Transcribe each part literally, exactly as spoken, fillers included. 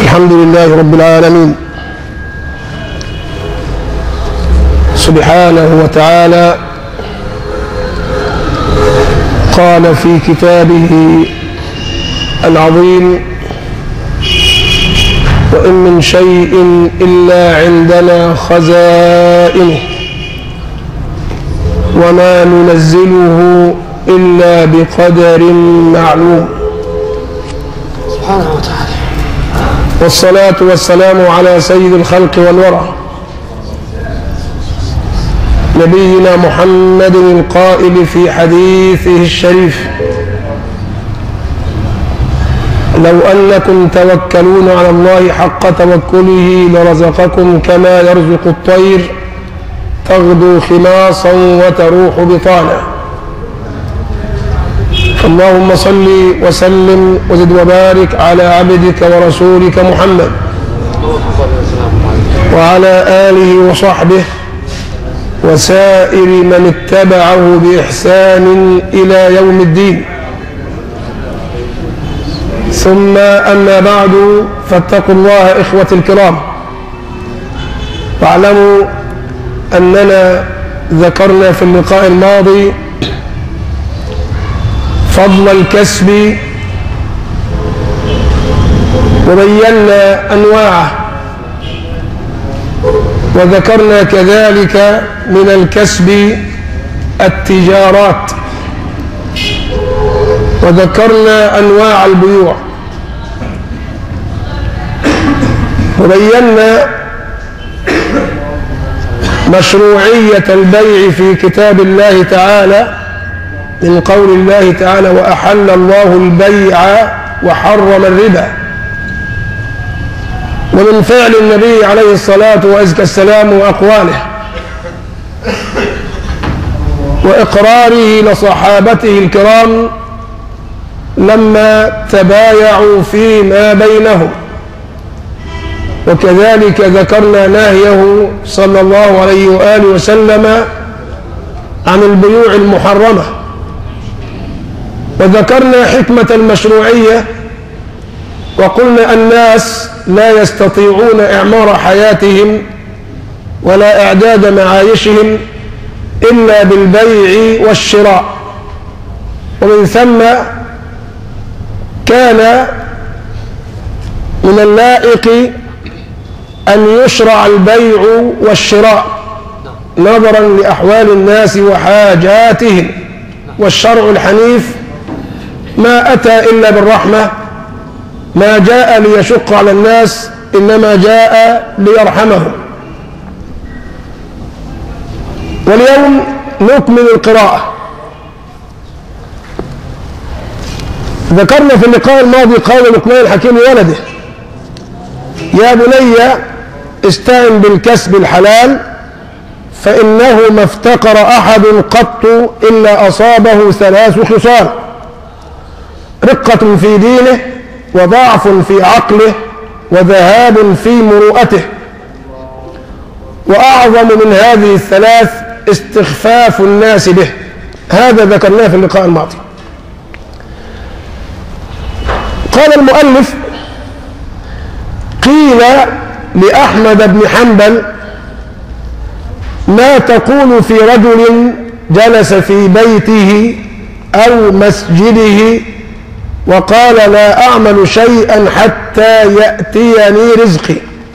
الحمد لله رب العالمين سبحانه وتعالى قال في كتابه العظيم: وإن من شيء إلا عندنا خزائنه وما ننزله إلا بقدر معلوم. سبحانه وتعالى. والصلاة والسلام على سيد الخلق والورى نبينا محمد القائل في حديثه الشريف: لو أنكم توكلون على الله حق توكله لرزقكم كما يرزق الطير تغدو خماصا وتروح بطانا. اللهم صل وسلم وزد وبارك على عبدك ورسولك محمد وعلى آله وصحبه وسائر من اتبعه بإحسان إلى يوم الدين. ثم أما بعد، فاتقوا الله إخوة الكرام، واعلموا أننا ذكرنا في اللقاء الماضي فضل الكسب وبينا أنواعه، وذكرنا كذلك من الكسب التجارات، وذكرنا أنواع البيوع، وبينا مشروعية البيع في كتاب الله تعالى من قول الله تعالى: وأحل الله البيع وحرم الربا، ومن فعل النبي عليه الصلاة والسلام وأقواله وإقراره لصحابته الكرام لما تبايعوا فيما بينهم. وكذلك ذكرنا نهيه صلى الله عليه وآله وسلم عن البيوع المحرمة، وذكرنا حكمة المشروعية، وقلنا الناس لا يستطيعون إعمار حياتهم ولا إعداد معايشهم إلا بالبيع والشراء، ومن ثم كان من اللائق أن يشرع البيع والشراء نظرا لأحوال الناس وحاجاتهم، والشرع الحنيف ما أتى إلا بالرحمة، ما جاء ليشق على الناس إنما جاء ليرحمهم. واليوم نكمل القراءة. ذكرنا في اللقاء الماضي قول لقمان الحكيم لولده: يا بني استعن بالكسب الحلال فإنه ما افتقر أحد قط إلا أصابه ثلاث خصال: رقة في دينه، وضعف في عقله، وذهاب في مروءته. وأعظم من هذه الثلاث استخفاف الناس به. هذا ذكرناه في اللقاء الماضي. قال المؤلف: قيل لأحمد بن حنبل: ما تقول في رجل جلس في بيته أو مسجده وقال لا أعمل شيئا حتى يأتيني رزقي؟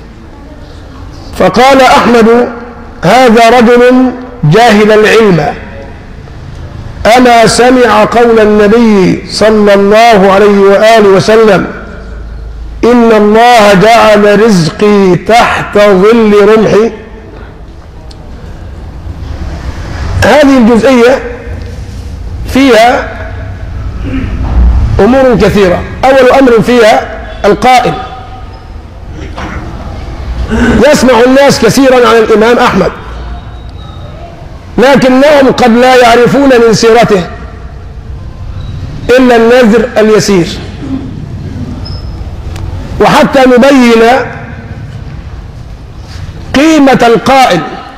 فقال أحمد: هذا رجل جاهل العلم، أما سمع قول النبي صلى الله عليه وآله وسلم: إن الله جعل رزقي تحت ظل رمحي؟ هذه الجزئية فيها أمور كثيرة. أول أمر فيها القائل. يسمع الناس كثيرا عن الإمام أحمد، لكنهم قد لا يعرفون من سيرته إلا النذر اليسير. وحتى نبين قيمة القائل،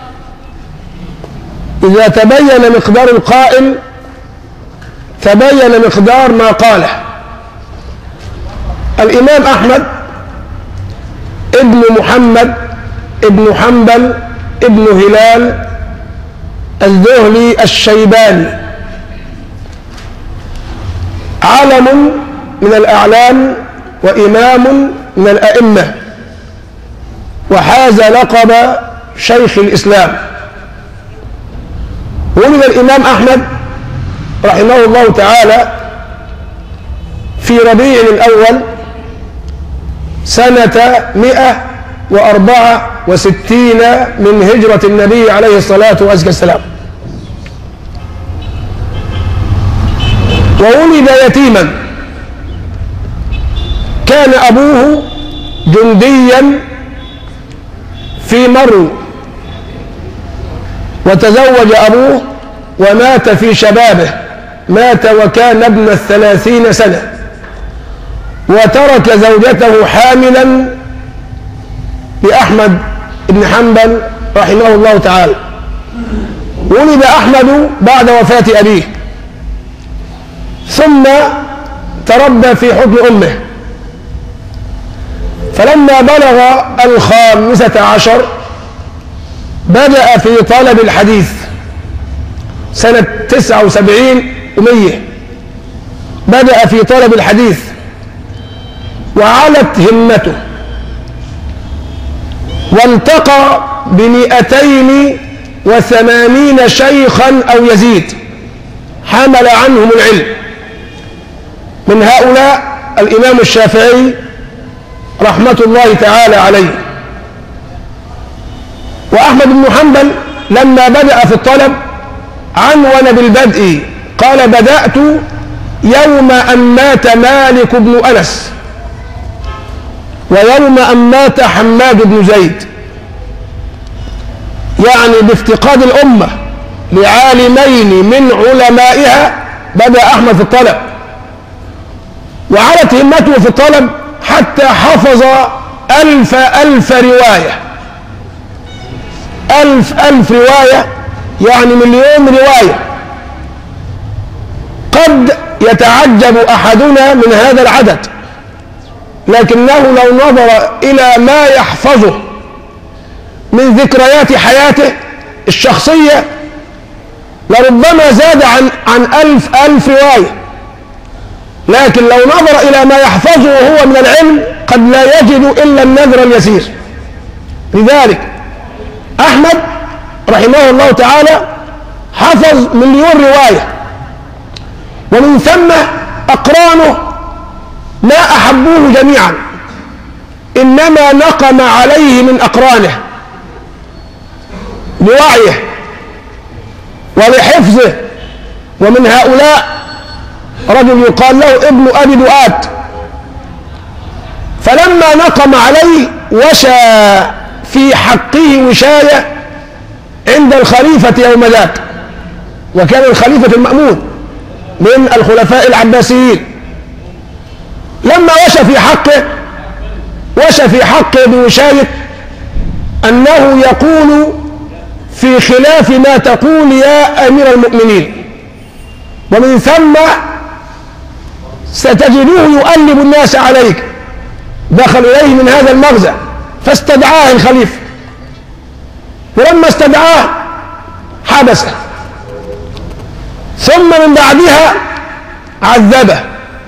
إذا تبين مقدار القائل تبين مقدار ما قاله. الإمام أحمد ابن محمد ابن حنبل ابن هلال الذهلي الشيباني، علم من الأعلام وإمام من الأئمة، وحاز لقب شيخ الإسلام. ولد الإمام أحمد رحمه الله تعالى في ربيع الأول سنة مئة وأربعة وستين من هجرة النبي عليه الصلاة والسلام، وولد يتيما. كان أبوه جنديا في مرو، وتزوج أبوه ومات في شبابه، مات وكان ابن الثلاثين سنة، وترك زوجته حاملا لأحمد بن حنبل رحمه الله تعالى. ولد أحمد بعد وفاة أبيه، ثم تربى في حضن أمه، فلما بلغ الخامسة عشر بدأ في طلب الحديث سنة تسعة وسبعين ومية، بدأ في طلب الحديث وعلت همته، والتقى بمئتين وثمانين شيخا أو يزيد حمل عنهم العلم. من هؤلاء الإمام الشافعي رحمة الله تعالى عليه. وأحمد بن حنبل لما بدأ في الطلب عنون بالبدء، قال: بدأت يوم أن مات مالك بن أنس، ويوم أن مات حماد بن زيد، يعني بافتقاد الأمة لعالمين من علمائها بدأ أحمد في الطلب، وعلت همته في الطلب حتى حفظ ألف ألف رواية. ألف ألف رواية يعني مليون رواية. قد يتعجب أحدنا من هذا العدد، لكنه لو نظر إلى ما يحفظه من ذكريات حياته الشخصية لربما زاد عن عن ألف ألف رواية، لكن لو نظر إلى ما يحفظه هو من العلم قد لا يجد إلا النذر اليسير. لذلك أحمد رحمه الله تعالى حفظ مليون رواية، ومن ثم أقرانه ما أحبوه جميعا، إنما نقم عليه من أقرانه لوعيه ولحفظه. ومن هؤلاء رجل يقال له ابن أبي دؤاد، فلما نقم عليه وشى في حقه وشاية عند الخليفة يوم ذاك، وكان الخليفة المأمون من الخلفاء العباسيين. لما وشى في حقه وشى في حقه بوشاية أنه يقول في خلاف ما تقول يا أمير المؤمنين، ومن ثم ستجدوه يؤلب الناس عليك. دخل إليه من هذا المغزى فاستدعاه الخليفة، ولما استدعاه حبسه، ثم من بعدها عذبه.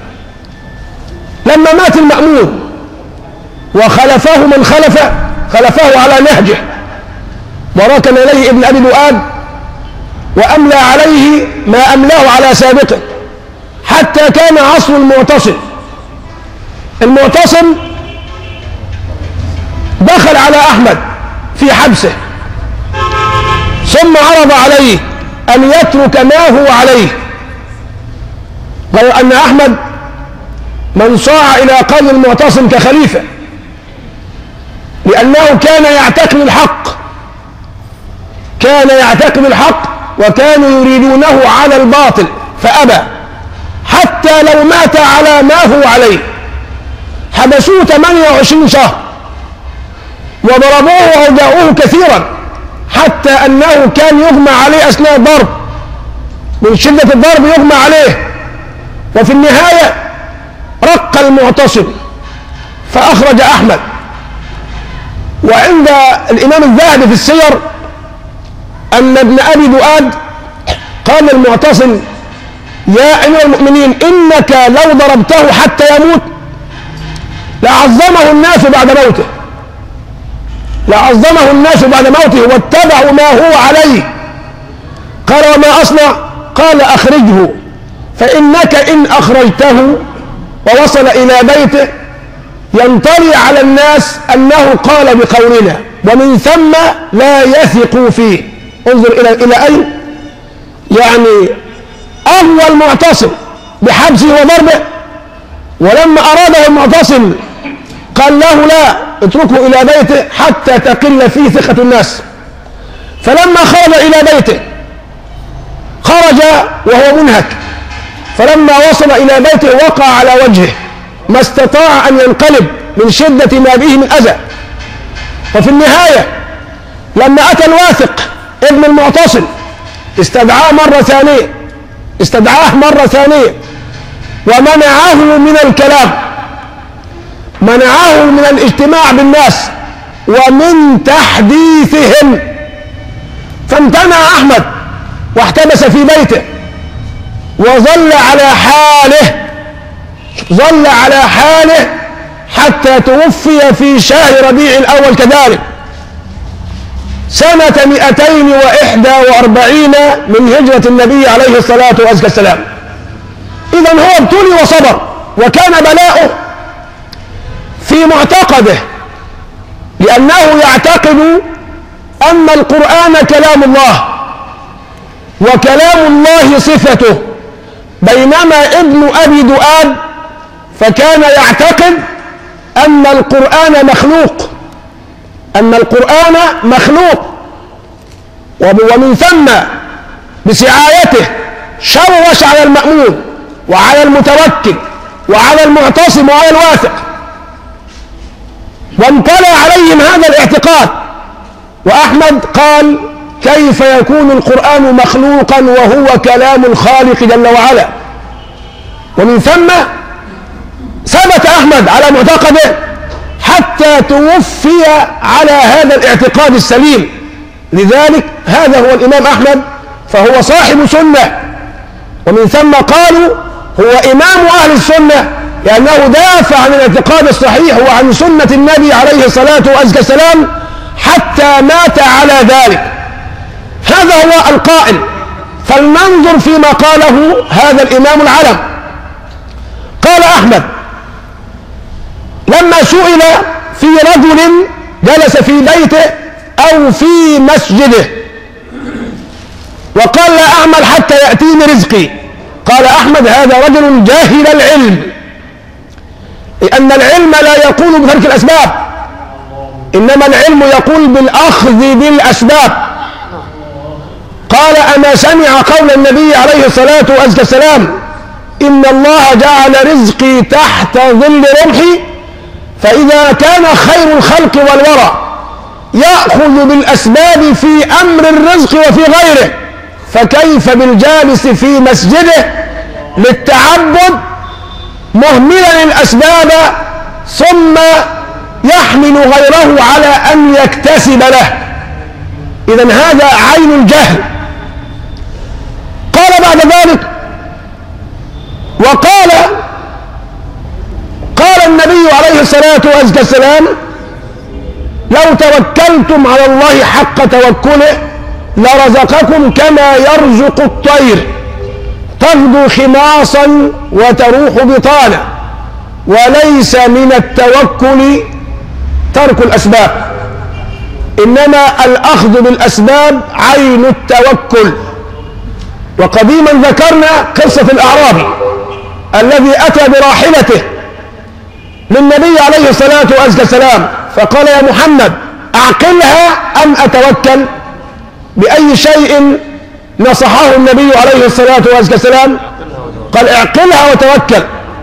لما مات المأمون وخلفه من خلفه خلفه على نهجه، وركن إليه ابن أبي دؤاد وأملى عليه ما أملاه على سابقه، حتى كان عصر المعتصم. المعتصم دخل على أحمد في حبسه، ثم عرض عليه أن يترك ما هو عليه، غير أن أحمد من صاع إلى قول المعتصم كخليفة، لأنه كان يعتقد الحق كان يعتقد الحق وكانوا يريدونه على الباطل فأبى، حتى لو مات على ما هو عليه. حبسوه ثمانية وعشرين شهر وضربوه وأوجعوه كثيرا، حتى أنه كان يغمى عليه أثناء الضرب، من شدة الضرب يغمى عليه. وفي النهاية رق المعتصم فأخرج أحمد، وعند الإمام الذهبي في السير أن ابن أبي دؤاد قال المعتصم: يا أمير المؤمنين، إنك لو ضربته حتى يموت لعظمه الناس بعد موته، لعظمه الناس بعد موته واتبعوا ما هو عليه. قال: وما أصنع؟ قال: أخرجه، فإنك إن أخرجته ووصل إلى بيته ينطلي على الناس أنه قال بقولنا، ومن ثم لا يثق فيه. انظر إلى إلى أين يعني أهوى المعتصم بحبسه وضربه، ولما أراده المعتصم قال له: لا، اتركه إلى بيته حتى تقل فيه ثقة الناس. فلما خرج إلى بيته خرج وهو منهك، فلما وصل إلى بيته وقع على وجهه، ما استطاع أن ينقلب من شدة ما به من أذى. وفي النهاية لما أتى الواثق ابن المعتصم استدعاه مرة ثانية استدعاه مرة ثانية ومنعه من الكلام، منعه من الاجتماع بالناس ومن تحديثهم، فامتنع أحمد واحتبس في بيته وظل على حاله ظل على حاله حتى توفي في شهر ربيع الأول كذلك سنة مئتين وإحدى وأربعين من هجرة النبي عليه الصلاة والسلام. إذن هو ابتلي وصبر، وكان بلاؤه في معتقده، لأنه يعتقد أن القرآن كلام الله وكلام الله صفته، بينما ابن أبي دؤاد فكان يعتقد أن القرآن مخلوق أن القرآن مخلوق ومن ثم بسعايته شوش على المأمون وعلى المتوكل وعلى المعتصم وعلى الواثق، وامتلأ عليهم هذا الاعتقاد. وأحمد قال: كيف يكون القرآن مخلوقا وهو كلام الخالق جل وعلا؟ ومن ثم ثبت أحمد على معتقده حتى توفي على هذا الاعتقاد السليم. لذلك هذا هو الإمام أحمد، فهو صاحب سنة، ومن ثم قالوا هو إمام أهل السنة، لأنه دافع عن الاعتقاد الصحيح وعن سنة النبي عليه الصلاة والسلام حتى مات على ذلك. هذا هو القائل. فلننظر فيما قاله هذا الإمام العلم. قال أحمد لما سئل في رجل جلس في بيته أو في مسجده وقال: لا أعمل حتى يأتيني رزقي، قال أحمد: هذا رجل جاهل العلم، لأن العلم لا يقول بترك الأسباب، إنما العلم يقول بالأخذ بالأسباب. قال: أما سمع قول النبي عليه الصلاة والسلام: إن الله جعل رزقي تحت ظل رمحي؟ فإذا كان خير الخلق والورى يأخذ بالأسباب في أمر الرزق وفي غيره، فكيف بالجالس في مسجده للتعبد مهملا الأسباب ثم يحمل غيره على أن يكتسب له؟ إذن هذا عين الجهل. قال بعد ذلك: وقال قال النبي عليه الصلاة والسلام: لو توكلتم على الله حق توكله لرزقكم كما يرزق الطير تغدو خماصا وتروح بطانا. وليس من التوكل ترك الأسباب، إنما الأخذ بالأسباب عين التوكل. وقديما ذكرنا قصة الأعرابي الذي أتى براحلته للنبي عليه الصلاة والسلام فقال: يا محمد أعقلها أم أتوكل؟ بأي شيء نصحه النبي عليه الصلاة والسلام؟ قال: اعقلها وتوكل.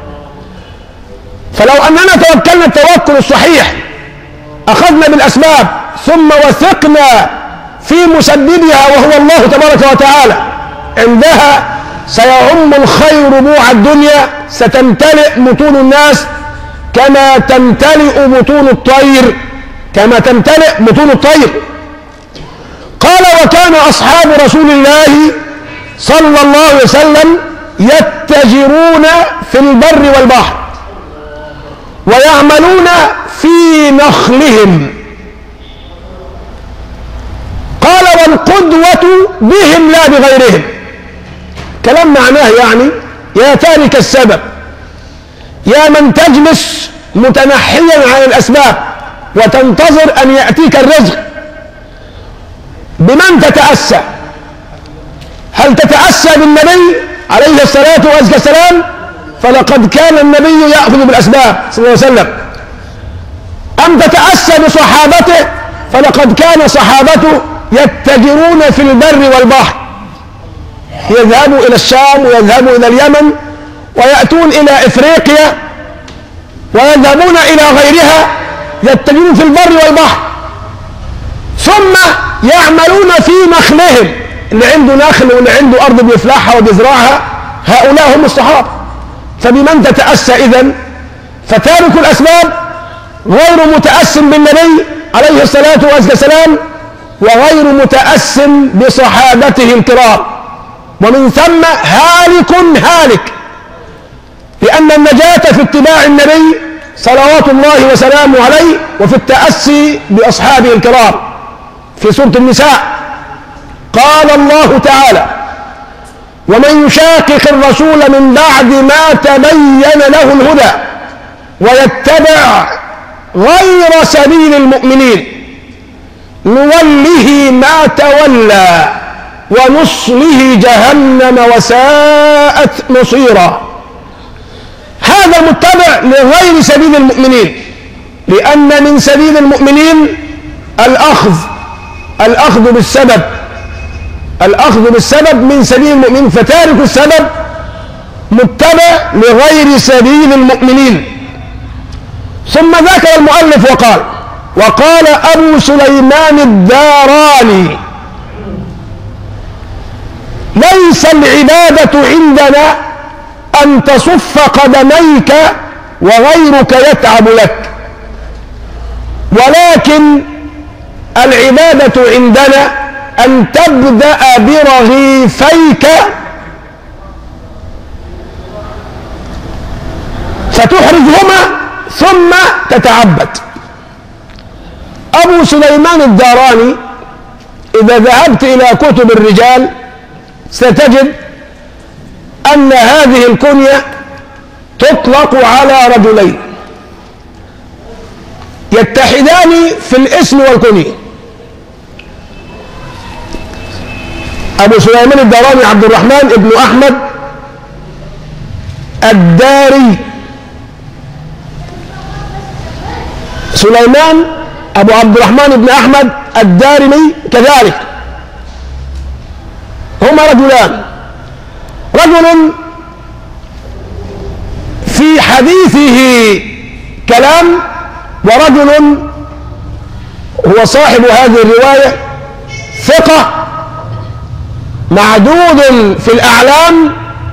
فلو أننا توكلنا التوكل الصحيح أخذنا بالأسباب ثم وثقنا في مسددها وهو الله تبارك وتعالى، عندها سيعم الخير ربوع الدنيا، ستمتلئ بطون الناس كما تمتلئ بطون الطير كما تمتلئ بطون الطير. قال وكان أصحاب رسول الله صلى الله عليه وسلم يتجرون في البر والبحر ويعملون في نخلهم. قال والقدوة بهم لا بغيرهم. كلام معناه يعني يا تارك السبب، يا من تجلس متنحيا عن الأسباب وتنتظر أن يأتيك الرزق، بمن تتأسى؟ هل تتأسى بالنبي عليه الصلاة والسلام؟ فلقد كان النبي يأخذ بالأسباب صلى الله عليه وسلم. أم تتأسى بصحابته؟ فلقد كان صحابته يتجرون في البر والبحر، يذهبوا إلى الشام ويذهبوا إلى اليمن ويأتون إلى إفريقيا ويذهبون إلى غيرها، يتجرون في البر والبحر، ثم يعملون في نخلهم. اللي عنده نخل واللي عنده أرض بيفلحها وبيزرعها، هؤلاء هم الصحابة. فبمن تتأسى إذن؟ فتارك الأسباب غير متأس بالنبي عليه الصلاة والسلام وغير متأس بصحابته الكرام، ومن ثم هالك هالك، لأن النجاة في اتباع النبي صلوات الله وسلامه عليه وفي التأسي بأصحابه الكرام. في سورة النساء قال الله تعالى ومن يشاقق الرسول من بعد ما تبين له الهدى ويتبع غير سبيل المؤمنين نوله ما تولى ونصله جهنم وساءت مصيرا. هذا متبع لغير سبيل المؤمنين، لأن من سبيل المؤمنين الأخذ الأخذ بالسبب الأخذ بالسبب من سبيل المؤمنين، فتارك السبب متبع لغير سبيل المؤمنين. ثم ذكر المؤلف وقال وقال أبو سليمان الداراني ليس العبادة عندنا أن تصف قدميك وغيرك يتعب لك، ولكن العبادة عندنا أن تبدأ برغيفيك فتحرجهما ثم تتعبد. أبو سليمان الداراني إذا ذهبت إلى كتب الرجال ستجد أن هذه الكنية تطلق على رجلين يتحدان في الاسم والكنية. أبو سليمان الداراني عبد الرحمن ابن أحمد الداري. سليمان أبو عبد الرحمن بن أحمد الدارمي كذلك، هما رجلان، رجل في حديثه كلام، ورجل هو صاحب هذه الرواية ثقة معدود في الأعلام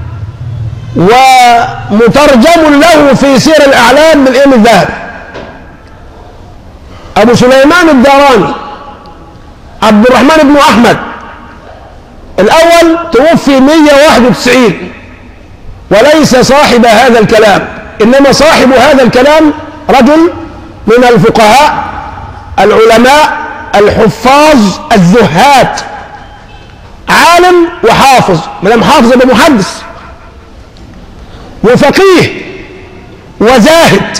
ومترجم له في سير الأعلام من الإمام الذهبي. أبو سليمان الداراني عبد الرحمن بن أحمد الأول توفي مئة وواحد وتسعين، وليس صاحب هذا الكلام، إنما صاحب هذا الكلام رجل من الفقهاء العلماء الحفاظ الزهاد، عالم وحافظ، مدام حافظ يبقى محدث وفقيه وزاهد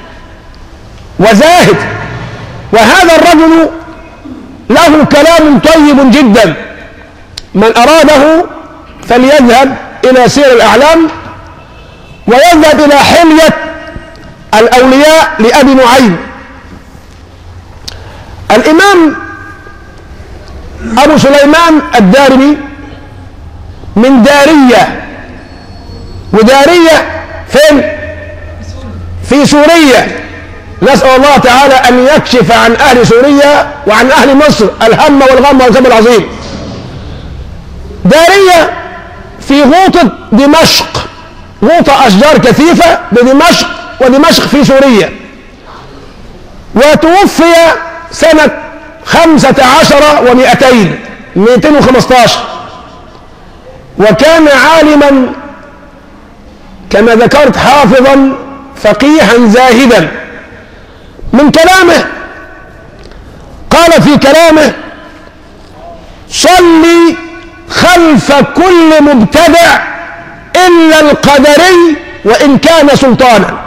وزاهد وهذا الرجل له كلام طيب جدا، من أراده فليذهب إلى سير الأعلام ويذهب إلى حلية الأولياء لأبي نعيم. الإمام أبو سليمان الدارمي من دارية، ودارية فين؟ في سوريا. نسأل الله تعالى أن يكشف عن أهل سوريا وعن أهل مصر الهم والغم والكرب العظيم. دارية في غوطة دمشق، غوطة أشجار كثيفة بدمشق، ودمشق في سوريا. وتوفي سنة خمسة عشر ومئتين مئتين وخمسة عشر، وكان عالما كما ذكرت حافظا فقيها زاهدا. من كلامه قال في كلامه: صلي خلف كل مبتدع إلا القدري وإن كان سلطانا.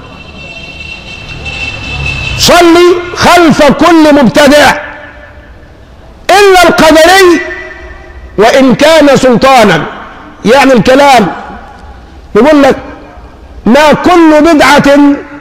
صلي خلف كل مبتدع إلا القدري وإن كان سلطانا. يعني الكلام يقول لك: ما كل بدعة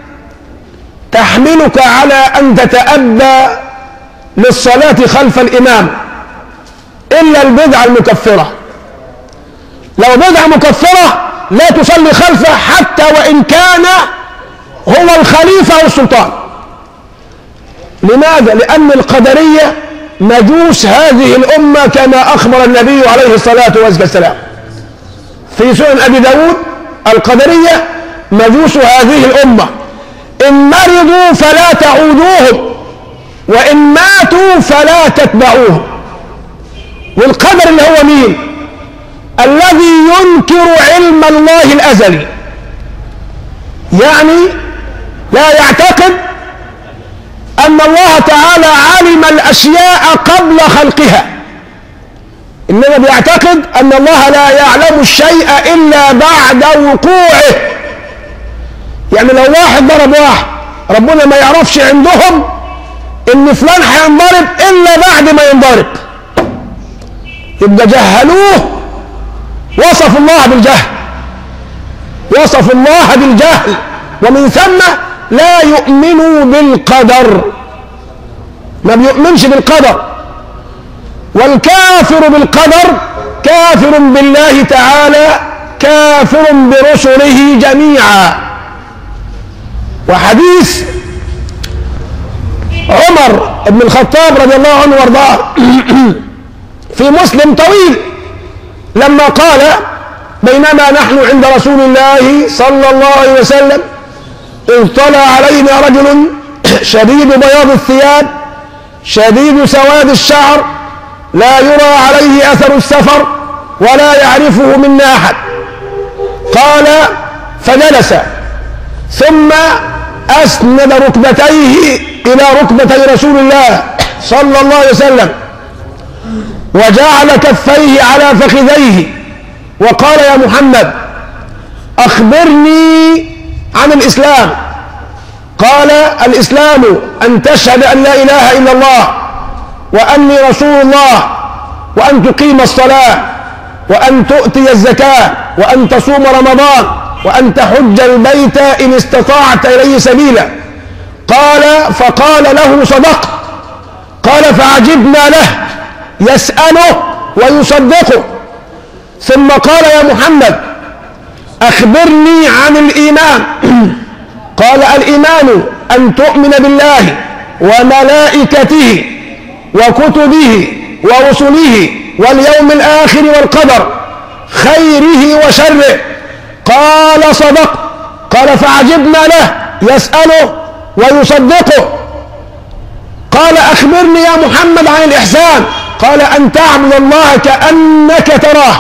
تحملك على أن تتأبى للصلاة خلف الإمام إلا البدعة المكفرة. لو بدعة مكفرة لا تصلي خلفه حتى وإن كان هو الخليفة أو السلطان. لماذا؟ لأن القدرية مجوس هذه الأمة كما أخبر النبي عليه الصلاة والسلام في سنن أبي داود: القدرية مجوس هذه الأمة، إن مرضوا فلا تعودوهم وإن ماتوا فلا تتبعوهم. والقدر اللي هو مين؟ الذي ينكر علم الله الأزلي، يعني لا يعتقد أن الله تعالى علم الأشياء قبل خلقها، إنما بيعتقد أن الله لا يعلم الشيء إلا بعد وقوعه. يعني لو واحد ضرب واحد ربنا ما يعرفش عندهم إن فلان هينضرب إلا بعد ما ينضرب، يبقى جهلوه، وصفوا الله بالجهل، وصفوا الله بالجهل، ومن ثم لا يؤمنوا بالقدر، ما بيؤمنش بالقدر. والكافر بالقدر كافر بالله تعالى، كافر برسله جميعا. وحديث عمر بن الخطاب رضي الله عنه وارضاه في مسلم طويل، لما قال: بينما نحن عند رسول الله صلى الله عليه وسلم إذ طلع علينا رجل شديد بياض الثياب شديد سواد الشعر لا يرى عليه أثر السفر ولا يعرفه منا أحد. قال: فجلس ثم أسند ركبتيه إلى ركبتي رسول الله صلى الله عليه وسلم وجعل كفيه على فخذيه وقال: يا محمد أخبرني عن الإسلام. قال: الإسلام أن تشهد أن لا إله إلا الله وأني رسول الله، وأن تقيم الصلاة، وأن تؤتي الزكاة، وأن تصوم رمضان، وأن تحج البيت إن استطعت إليه سبيلا. قال: فقال له: صدقت. قال: فعجبنا له يسأله ويصدقه. ثم قال: يا محمد أخبرني عن الإيمان. قال: الإيمان أن تؤمن بالله وملائكته وكتبه ورسله واليوم الآخر والقدر خيره وشره. قال: صدق. قال: فعجبنا له يسأله ويصدقه. قال: أخبرني يا محمد عن الإحسان. قال: أن تعبد الله كأنك تراه،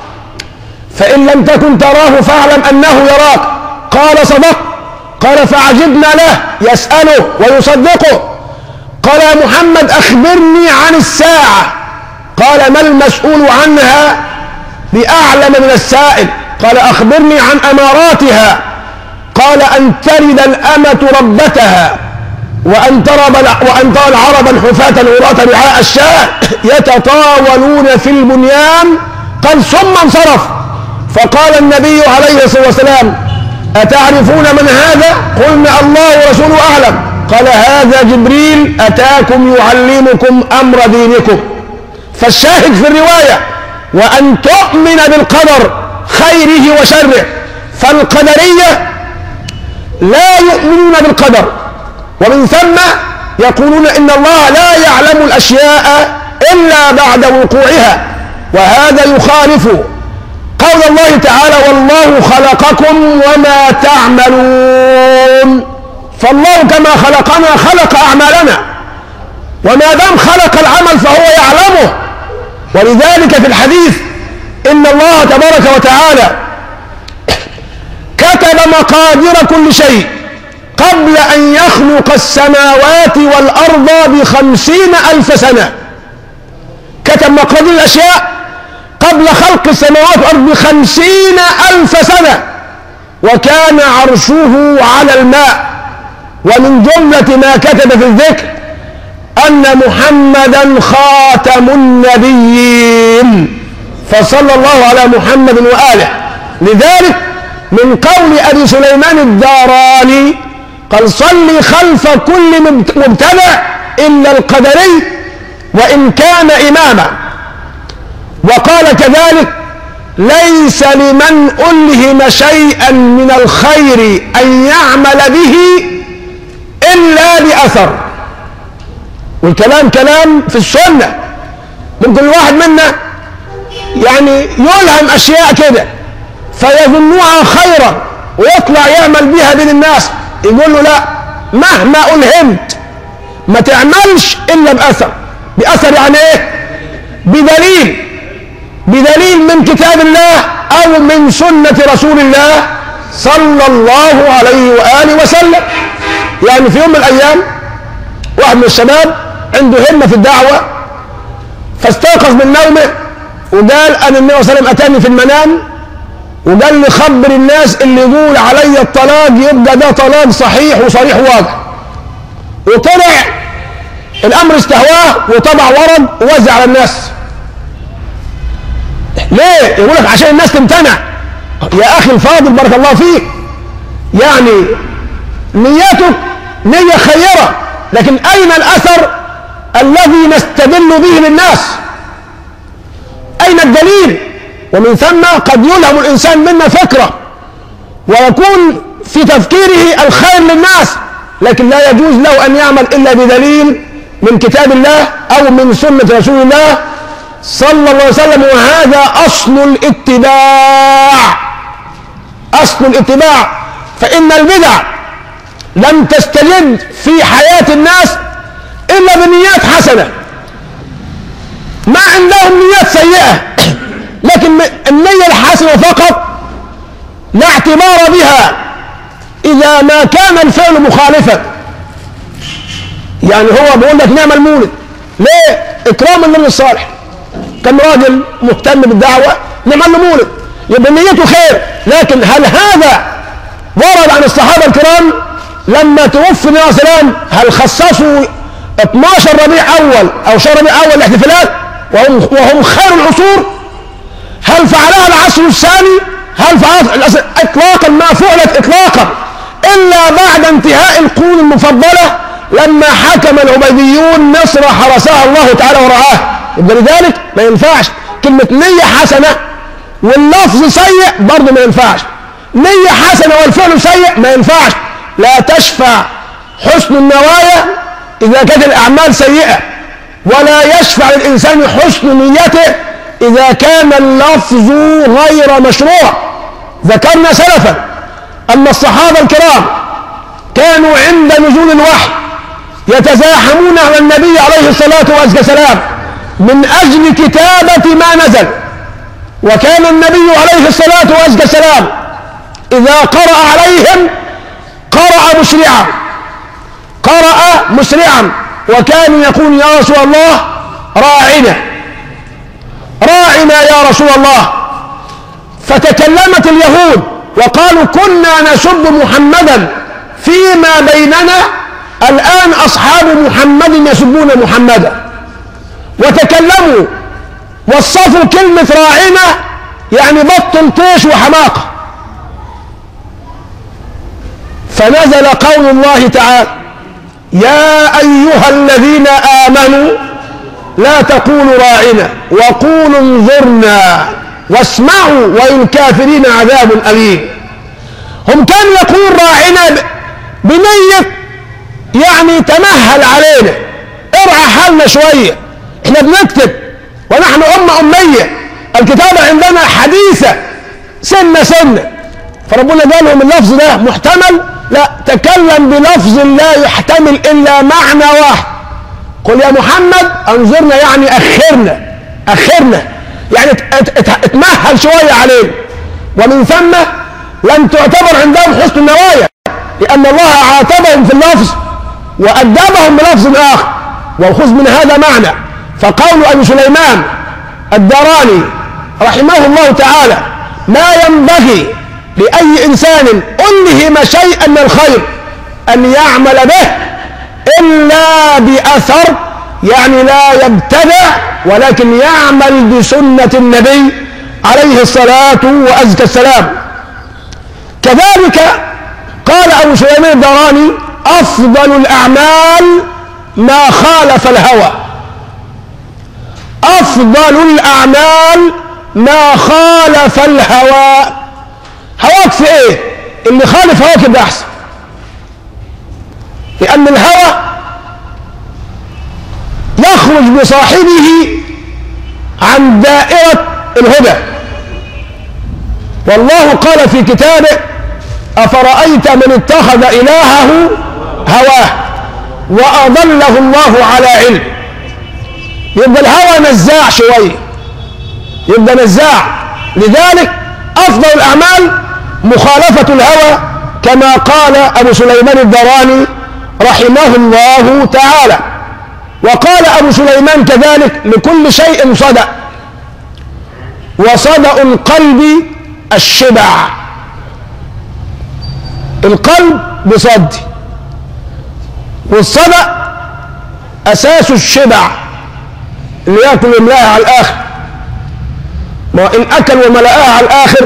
فإن لم تكن تراه فاعلم أنه يراك. قال: صدق. قال: فعجبنا له يسأله ويصدقه. قال: يا محمد أخبرني عن الساعة. قال: ما المسؤول عنها بأعلم من السائل. قال: أخبرني عن أماراتها. قال: أن تلد الأمة ربتها وأن ترى وأن ترى العربا حفاة عراة رعاء الشاة يتطاولون في البنيان. قال: ثم انصرف. فقال النبي عليه الصلاة والسلام: أتعرفون من هذا؟ قلنا: الله ورسوله أعلم. قال: هذا جبريل أتاكم يعلمكم أمر دينكم. فالشاهد في الرواية: وأن تؤمن بالقدر خيره وشره. فالقدرية لا يؤمنون بالقدر، ومن ثم يقولون إن الله لا يعلم الأشياء إلا بعد وقوعها، وهذا يخالف قول الله تعالى: والله خلقكم وما تعملون. فالله كما خلقنا خلق أعمالنا، وما دام خلق العمل فهو يعلمه. ولذلك في الحديث إن الله تبارك وتعالى كتب مقادير كل شيء قبل أن يخلق السماوات والأرض بخمسين ألف سنة. كتب مقادير الأشياء قبل خلق السماوات والأرض بخمسين ألف سنة، وكان عرشه على الماء. ومن جملة ما كتب في الذكر أن محمدا خاتم النبيين، فصلى الله على محمد وآله. لذلك من قول أبي سليمان الداراني قال صلي خلف كل مبتدع إلا القدري وإن كان إماما. وقال كذلك ليس لمن ألهم شيئا من الخير أن يعمل به إلا بأثر. والكلام كلام في السنة. ممكن الواحد منا يعني يلهم أشياء كده فيظنها خيرا ويطلع يعمل بها بين الناس، يقول له لا، مهما ألهمت ما تعملش إلا بأثر. بأثر يعني إيه؟ بدليل، بدليل من كتاب الله أو من سنة رسول الله صلى الله عليه وآله وسلم. يعني في يوم من الأيام واحد من الشباب عنده همة في الدعوة، فاستيقظ من نومه وقال أن النبي صلى الله عليه وسلم أتاني في المنام وقال لي خبر الناس اللي يقول علي الطلاق يبقى ده طلاق صحيح وصريح واضح. وطلع الأمر استهواه وطبع ورق ووزع على الناس. ليه؟ يقول لك عشان الناس تمتنع. يا أخي الفاضل بارك الله فيك، يعني نيتك نية خيرة، لكن أين الأثر الذي نستدل به للناس؟ أين الدليل؟ ومن ثم قد يلهم الإنسان منا فكرة ويكون في تفكيره الخير للناس، لكن لا يجوز له أن يعمل إلا بدليل من كتاب الله أو من سنة رسول الله صلى الله عليه وسلم. وهذا أصل الاتباع، أصل الاتباع. فإن البدع لم تستجد في حياة الناس إلا بنيات حسنة، ما عندهم نيات سيئة، لكن النية الحسنة فقط لا اعتبار بها إذا ما كان الفعل مخالفا. يعني هو بيقول لك نعمل مولد ليه؟ إكراما للنبي الصالح، كان راجل مهتم بالدعوة نعمل له مولد، يبقى نيته خير. لكن هل هذا ورد عن الصحابة الكرام لما توفي النبي عليه السلام هل خصصوا اثناشر ربيع أول أو شهر ربيع أول الاحتفالات وهم, وهم خير العصور؟ هل فعلها العصر الثاني؟ هل فعلها إطلاقا؟ ما فعلت إطلاقا إلا بعد انتهاء القرون المفضلة لما حكم العبيديون مصر حرسها الله تعالى ورعاه. يبقى لذلك ما ينفعش كلمة نية حسنة واللفظ سيء برضه ما ينفعش. نية حسنة والفعل سيء ما ينفعش. لا تشفع حسن النوايا إذا كانت الأعمال سيئة، ولا يشفع للإنسان حسن نيته إذا كان اللفظ غير مشروع. ذكرنا سلفا أن الصحابة الكرام كانوا عند نزول الوحي يتزاحمون على النبي عليه الصلاة والسلام من أجل كتابة ما نزل. وكان النبي عليه الصلاة والسلام إذا قرأ عليهم قرأ مسرعا، قرأ مسرعا، وكان يقول يا رسول الله راعنا راعنا يا رسول الله. فتكلمت اليهود وقالوا كنا نسب محمدا فيما بيننا، الآن أصحاب محمد يسبون محمدا. وتكلموا وصفوا كلمة راعنا يعني بطل طيش وحماقة. فنزل قول الله تعالى يا أيها الذين آمنوا لا تقولوا راعنا وقولوا انظرنا واسمعوا وللكافرين عذاب أليم. هم كانوا يقولون راعنا بنية يعني تمهل علينا، ارعى حالنا شوية، احنا بنكتب ونحن أمة أمية، الكتابة عندنا حديثة سنة سنة. فربنا قال لهم اللفظ ده محتمل؟ لا، تكلم بلفظ لا يحتمل إلا معنى واحد قل يا محمد انظرنا يعني اخرنا اخرنا يعني اتمهل شويه عليه. ومن ثم لم تعتبر عندهم حسن النوايا، لان الله عاتبهم في اللفظ وادبهم بلفظ اخر. وخذ من هذا معنى. فقول ابي سليمان الداراني رحمه الله تعالى: ما ينبغي لاي انسان الهم شيئا من الخير ان يعمل به الا باثر، يعني لا يبتدع ولكن يعمل بسنة النبي عليه الصلاة وأزكى السلام. كذلك قال أبو سليمان الداراني: أفضل الأعمال ما خالف الهوى. أفضل الأعمال ما خالف الهوى. هواك في إيه؟ اللي خالف هواك يبقى أحسن، لأن الهوى يخرج بصاحبه عن دائرة الهدى. والله قال في كتابه: أفرأيت من اتخذ إلهه هواه وأضله الله على علم. يبقى الهوى نزاع شوية، يبقى نزاع. لذلك أفضل الأعمال مخالفة الهوى، كما قال أبو سليمان الداراني رحمه الله تعالى. وقال أبو سليمان كذلك: لكل شيء صدأ، وصدأ القلب الشبع. القلب بصد، والصدأ أساس الشبع، اللي يأكل ويملأها على الآخر. ما إن أكل وملأها على الآخر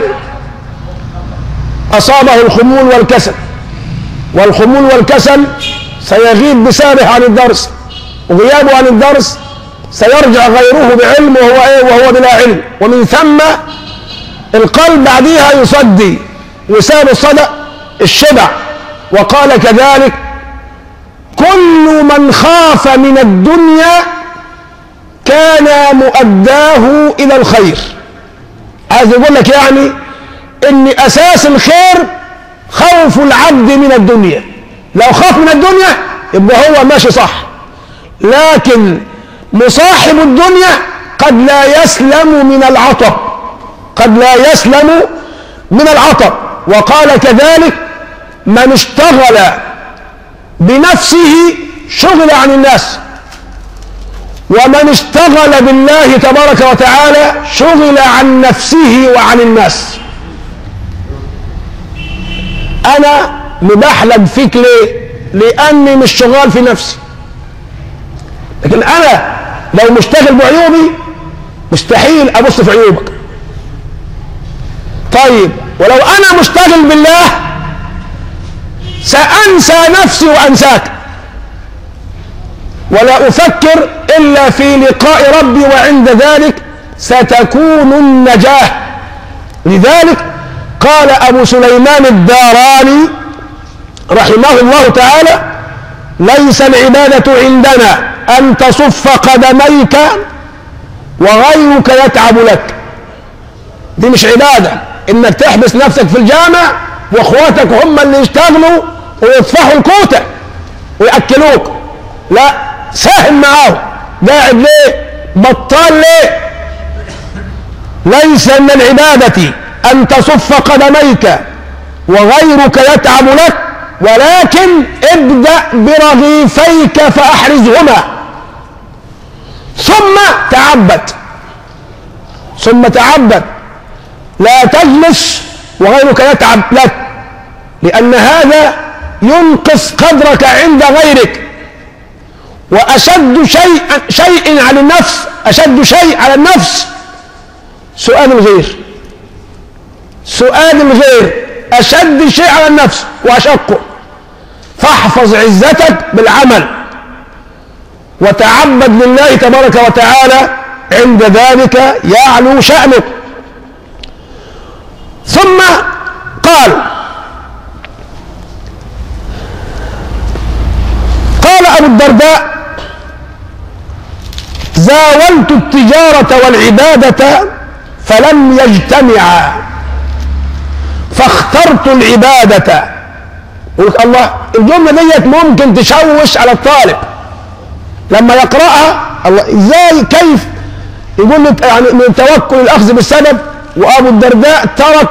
أصابه الخمول والكسل، والخمول والكسل سيغيب بسببه عن الدرس، وغيابه عن الدرس سيرجع غيره بعلم وهو ايه وهو بلا علم. ومن ثم القلب بعديها يصدي، وسبب الصدأ الشبع. وقال كذلك: كل من خاف من الدنيا كان مؤداه الى الخير. عايز يقول لك يعني ان اساس الخير خوف العبد من الدنيا. لو خاف من الدنيا يبقى هو ماشي صح، لكن مصاحب الدنيا قد لا يسلم من العطب، قد لا يسلم من العطب. وقال كذلك: من اشتغل بنفسه شغل عن الناس، ومن اشتغل بالله تبارك وتعالى شغل عن نفسه وعن الناس. أنا مبحلق فيك ليه؟ لأني مش شغال في نفسي، لكن أنا لو مشتغل بعيوبي مستحيل أبص في عيوبك. طيب ولو أنا مشتغل بالله سأنسى نفسي وأنساك، ولا أفكر إلا في لقاء ربي، وعند ذلك ستكون النجاة. لذلك قال أبو سليمان الداراني رحمه الله تعالى: ليس العبادة عندنا أن تصف قدميك وغيرك يتعب لك. دي مش عبادة إنك تحبس نفسك في الجامع وأخواتك هم اللي يشتغلوا ويطفحوا الكوتة ويأكلوك، لا، ساهم معاهم. قاعد ليه؟ بطال ليه؟ ليس من العبادة أن تصف قدميك وغيرك يتعب لك، ولكن ابدأ برغيفيك فأحرزهما ثم تعبد، ثم تعبد. لا تجلس وغيرك يتعب لك، لأن هذا ينقص قدرك عند غيرك. وأشد شيء شيء على النفس، أشد شيء على النفس سؤال الغير. سؤال الغير أشد شيء على النفس وأشقه. فاحفظ عزتك بالعمل وتعبد لله تبارك وتعالى، عند ذلك يعلو شأنك. ثم قال قال أبو الدرداء: زاولت التجارة والعبادة فلم يجتمعا فاخترت العبادة. يقول الله الجملة ديت ممكن تشوش على الطالب، لما يقرأها الله ازاي كيف يقول لك يعني من توكل الأخذ بالسبب. وأبو الدرداء ترك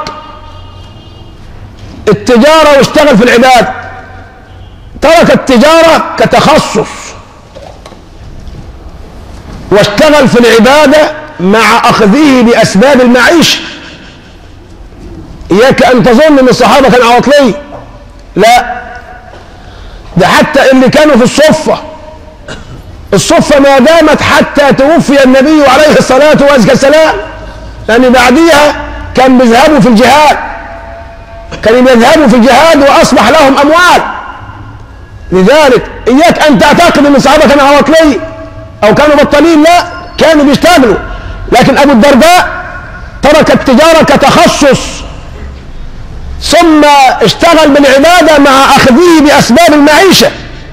التجارة واشتغل في العبادة، ترك التجارة كتخصص واشتغل في العبادة مع أخذه بأسباب المعيشة. إياك أن تظن أن الصحابة كانوا عواطلين، لا، ده حتى اللي كانوا في الصفة، الصفة ما دامت حتى توفي النبي عليه الصلاة والسلام، لأن بعديها كان بيذهبوا في الجهاد، كانوا بيذهبوا في الجهاد وأصبح لهم أموال. لذلك إياك أن تعتقد أن الصحابة كانوا عواطلين أو كانوا بطلين، لا، كانوا بيشتغلوا. لكن أبو الدرداء ترك التجارة كتخصص ثم اشتغل بالعبادة مع أخذه بأسباب المعيشة،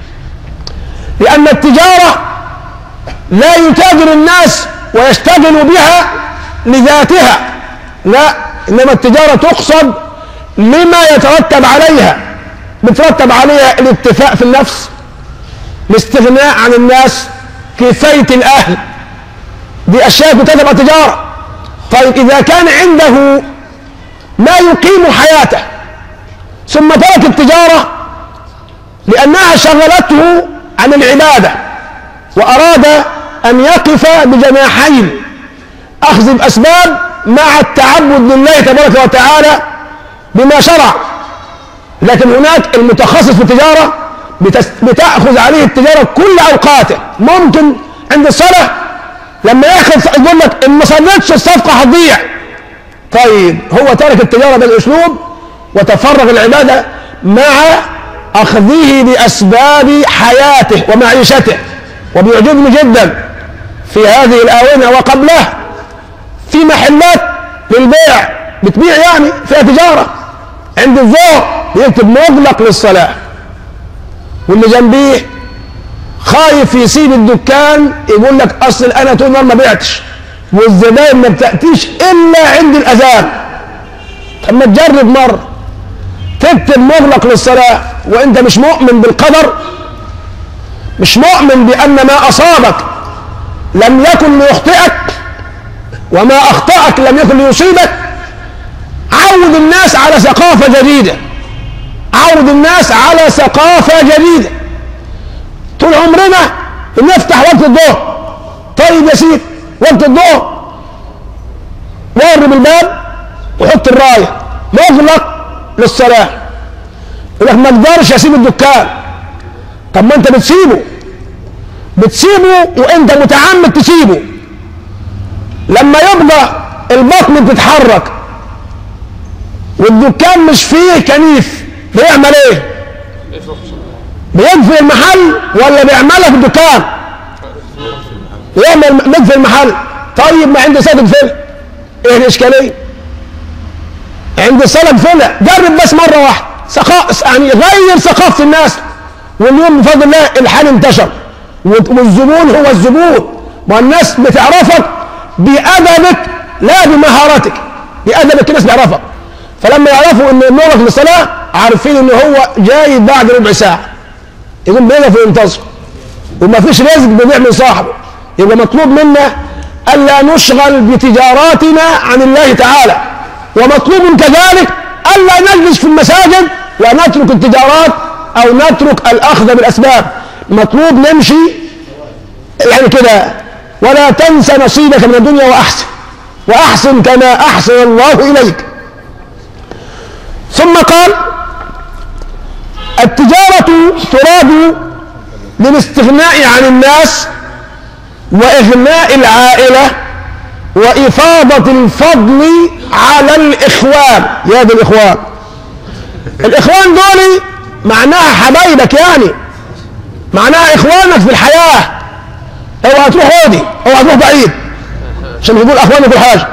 لأن التجارة لا يتاجر الناس ويشتغل بها لذاتها، لا، إنما التجارة تقصد لما يترتب عليها. بترتب عليها الاكتفاء في النفس، الاستغناء عن الناس، كفاية الأهل، دي أشياء بتتبع تجارة. طيب إذا كان عنده ما يقيم حياته ثم ترك التجارة لأنها شغلته عن العبادة وأراد أن يقف بجناحين، أخذ بأسباب مع التعبد لله تبارك وتعالى بما شرع. لكن هناك المتخصص في التجارة بتأخذ عليه التجارة كل أوقاته. ممكن عند الصلاة لما ياخذ يقول لك إن ما صليتش الصفقة هتضيع. طيب هو ترك التجارة بالأسلوب وتفرغ العبادة مع أخذه بأسباب حياته ومعيشته. وبيعجبني جدا في هذه الآونة وقبلها في محلات للبيع بتبيع يعني فيها تجارة، عند الظهر يكتب مغلق للصلاة، واللي جنبيه خايف يسيب الدكان يقول لك أصل أنا طول النهار ما بعتش والزبائن ما بتأتيش إلا عند الأذان. طب ما تجرب مرة تكتب مغلق للصلاة وأنت مش مؤمن بالقدر، مش مؤمن بأن ما أصابك لم يكن ليخطئك وما أخطأك لم يكن ليصيبك. عود الناس على ثقافة جديدة، عود الناس على ثقافة جديدة. طول عمرنا بنفتح وقت الظهر، طيب يا سيدي وقت الظهر ورب الباب وحط الراية مغلق للصلاة، يقول لك ما اقدرش اسيب الدكان. طب ما انت بتسيبه بتسيبه وانت متعمد تسيبه. لما يبقى البطن بتتحرك والدكان مش فيه كنيف بيعمل ايه؟ بيقفل المحل ولا بيعملها في الدكان؟ بيعمل بيقفل المحل. طيب ما عندي صلاة اقفلها، ايه الاشكالية؟ عندي صلاة اقفلها، جرب بس مرة واحدة، ثقافة يعني غير ثقافة الناس. واليوم بفضل الله الحال انتشر والزبون هو الزبون، والناس بتعرفك بأدبك لا بمهارتك، بأدبك الناس بيعرفك. فلما يعرفوا ان نورك للصلاة عارفين ان هو جاي بعد ربع ساعة، يقوم بيقف وينتظر وما فيش رزق بيضيع من صاحبه. يبقى مطلوب منا ألا نشغل بتجاراتنا عن الله تعالى، ومطلوب كذلك ألا نجلس في المساجد ونترك التجارات أو نترك الأخذ بالأسباب. مطلوب نمشي يعني كده، ولا تنسى نصيبك من الدنيا وأحسن وأحسن كما أحسن الله إليك. ثم قال التجارة تراد للاستغناء عن الناس وإغناء العائلة وإفاضة الفضل على الإخوان. يا دي الإخوان، الإخوان دول معناها حبايبك، يعني معناها إخوانك في الحياة. اوعى تروح هودي، اوعى تروح بعيد عشان يقول أخوانك في الحاجة.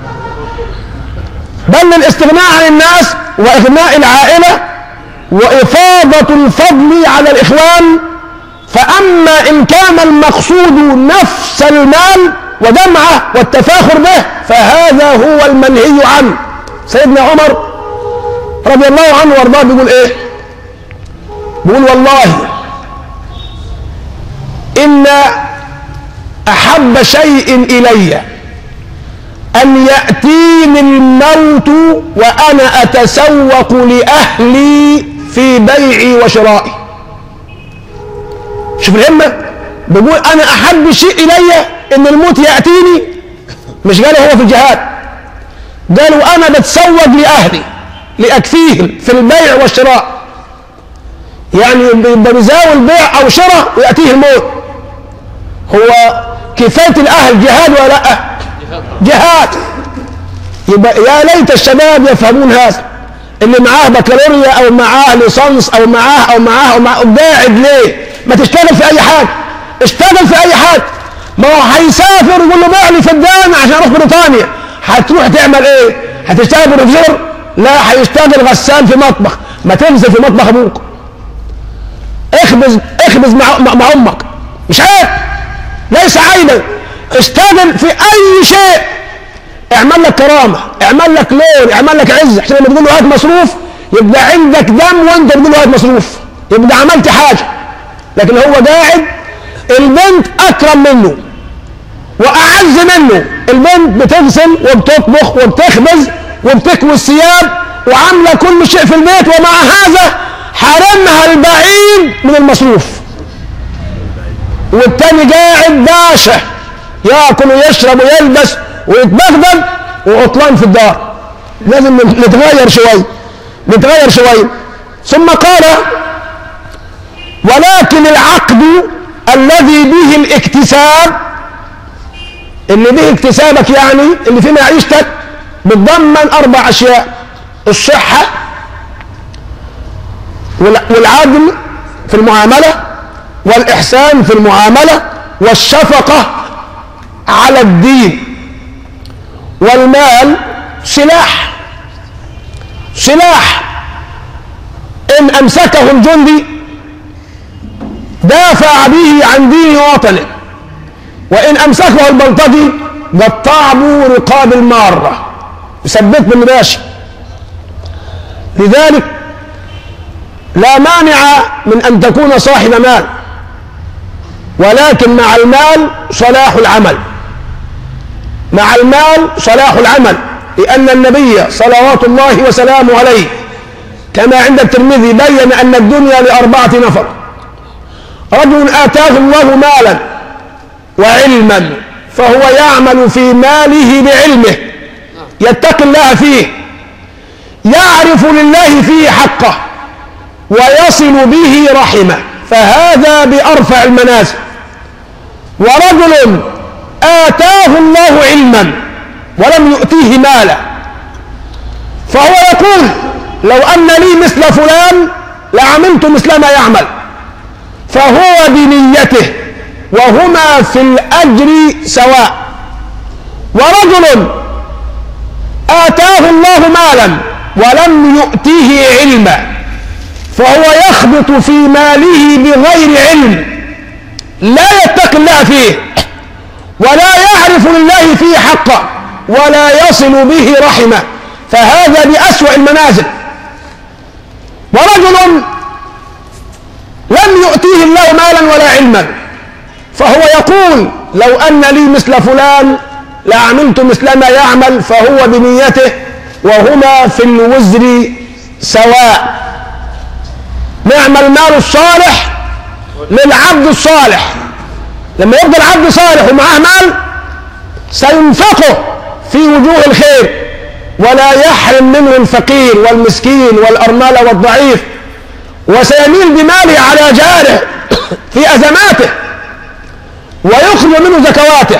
بل الاستغناء عن الناس وإغناء العائلة وإفاضة الفضل على الإخوان. فأما إن كان المقصود نفس المال وجمعه والتفاخر به فهذا هو المنهي عنه. سيدنا عمر رضي الله عنه وارضاه بيقول ايه؟ بيقول والله إن أحب شيء إلي أن يأتيني الموت وأنا أتسوق لأهلي في بيعي وشرائي. شوف الهمة، بيقول أنا أحب شيء إلي أن الموت يأتيني، مش قاله هو في الجهاد، قالوا أنا بتسوق لأهلي لأكفيهم في البيع والشراء، يعني بيزاول بيع أو شراء ويأتيه الموت. هو كفاية الأهل جهاد ولا لا؟ جهاد. يبقى يا ليت الشباب يفهمون هذا، اللي معاه بكالوريا أو معاه ليسانس أو معاه أو معاه أو معاه قاعد ليه؟ ما تشتغل في أي حاجة، اشتغل في أي حاجة. ما هو هيسافر يقول له بيع لي فدان عشان أروح بريطانيا، هتروح تعمل إيه؟ هتشتغل بروفيسور؟ لا، هيشتغل غسال في مطبخ. ما تنزل في مطبخ أبوك، اخبز اخبز مع, مع امك، مش عيب، ليس عيبا. اشتغل في اي شيء، اعمل لك كرامه، اعمل لك لون، اعمل لك عزه، عشان لما تقول له هات مصروف يبقى عندك دم وانت تقول له هات مصروف، يبقى عملت حاجه. لكن هو قاعد، البنت اكرم منه واعز منه، البنت بتغسل وبتطبخ وبتخبز وبتكوي الثياب وعامله كل شيء في البيت، ومع هذا حرمها البعيد من المصروف. والتاني قاعد باشا ياكل ويشرب ويلبس ويتبغدل وعطلان في الدار. لازم نتغير شوي، نتغير شوي. ثم قال ولكن العقد الذي به الاكتساب، اللي به اكتسابك يعني اللي في معيشتك، بتضمن اربع اشياء: الصحة والعدل في المعاملة والإحسان في المعاملة والشفقة على الدين. والمال سلاح، سلاح إن أمسكه الجندي دافع به عن دين وطنه، وإن أمسكه البلطجي قطع به رقاب المارة، يثبت بالمباشر. لذلك لا مانع من أن تكون صاحب مال، ولكن مع المال صلاح العمل، مع المال صلاح العمل. لأن النبي صلوات الله وسلامه عليه كما عند الترمذي بين أن الدنيا لأربعة نفر: رجل آتاه الله مالا وعلما فهو يعمل في ماله بعلمه، يتقي الله فيه، يعرف لله فيه حقه، ويصل به رحمه، فهذا بأرفع المنازل. ورجل آتاه الله علما ولم يؤتيه مالا فهو يقول لو أن لي مثل فلان لعملت مثل ما يعمل، فهو بنيته وهما في الأجر سواء. ورجل آتاه الله مالا ولم يؤتيه علما فهو يخبط في ماله بغير علم، لا يتقي الله فيه ولا يعرف لله فيه حقه ولا يصل به رحمه، فهذا بأسوأ المنازل. ورجل لم يؤتيه الله مالا ولا علما فهو يقول لو أن لي مثل فلان لعملت مثل ما يعمل، فهو بنيته وهما في الوزر سواء. نعم المال الصالح للعبد الصالح، لما يبقى العبد صالح ومعه مال سينفقه في وجوه الخير ولا يحرم منه الفقير والمسكين والأرملة والضعيف، وسيميل بماله على جاره في أزماته ويخرج منه زكواته.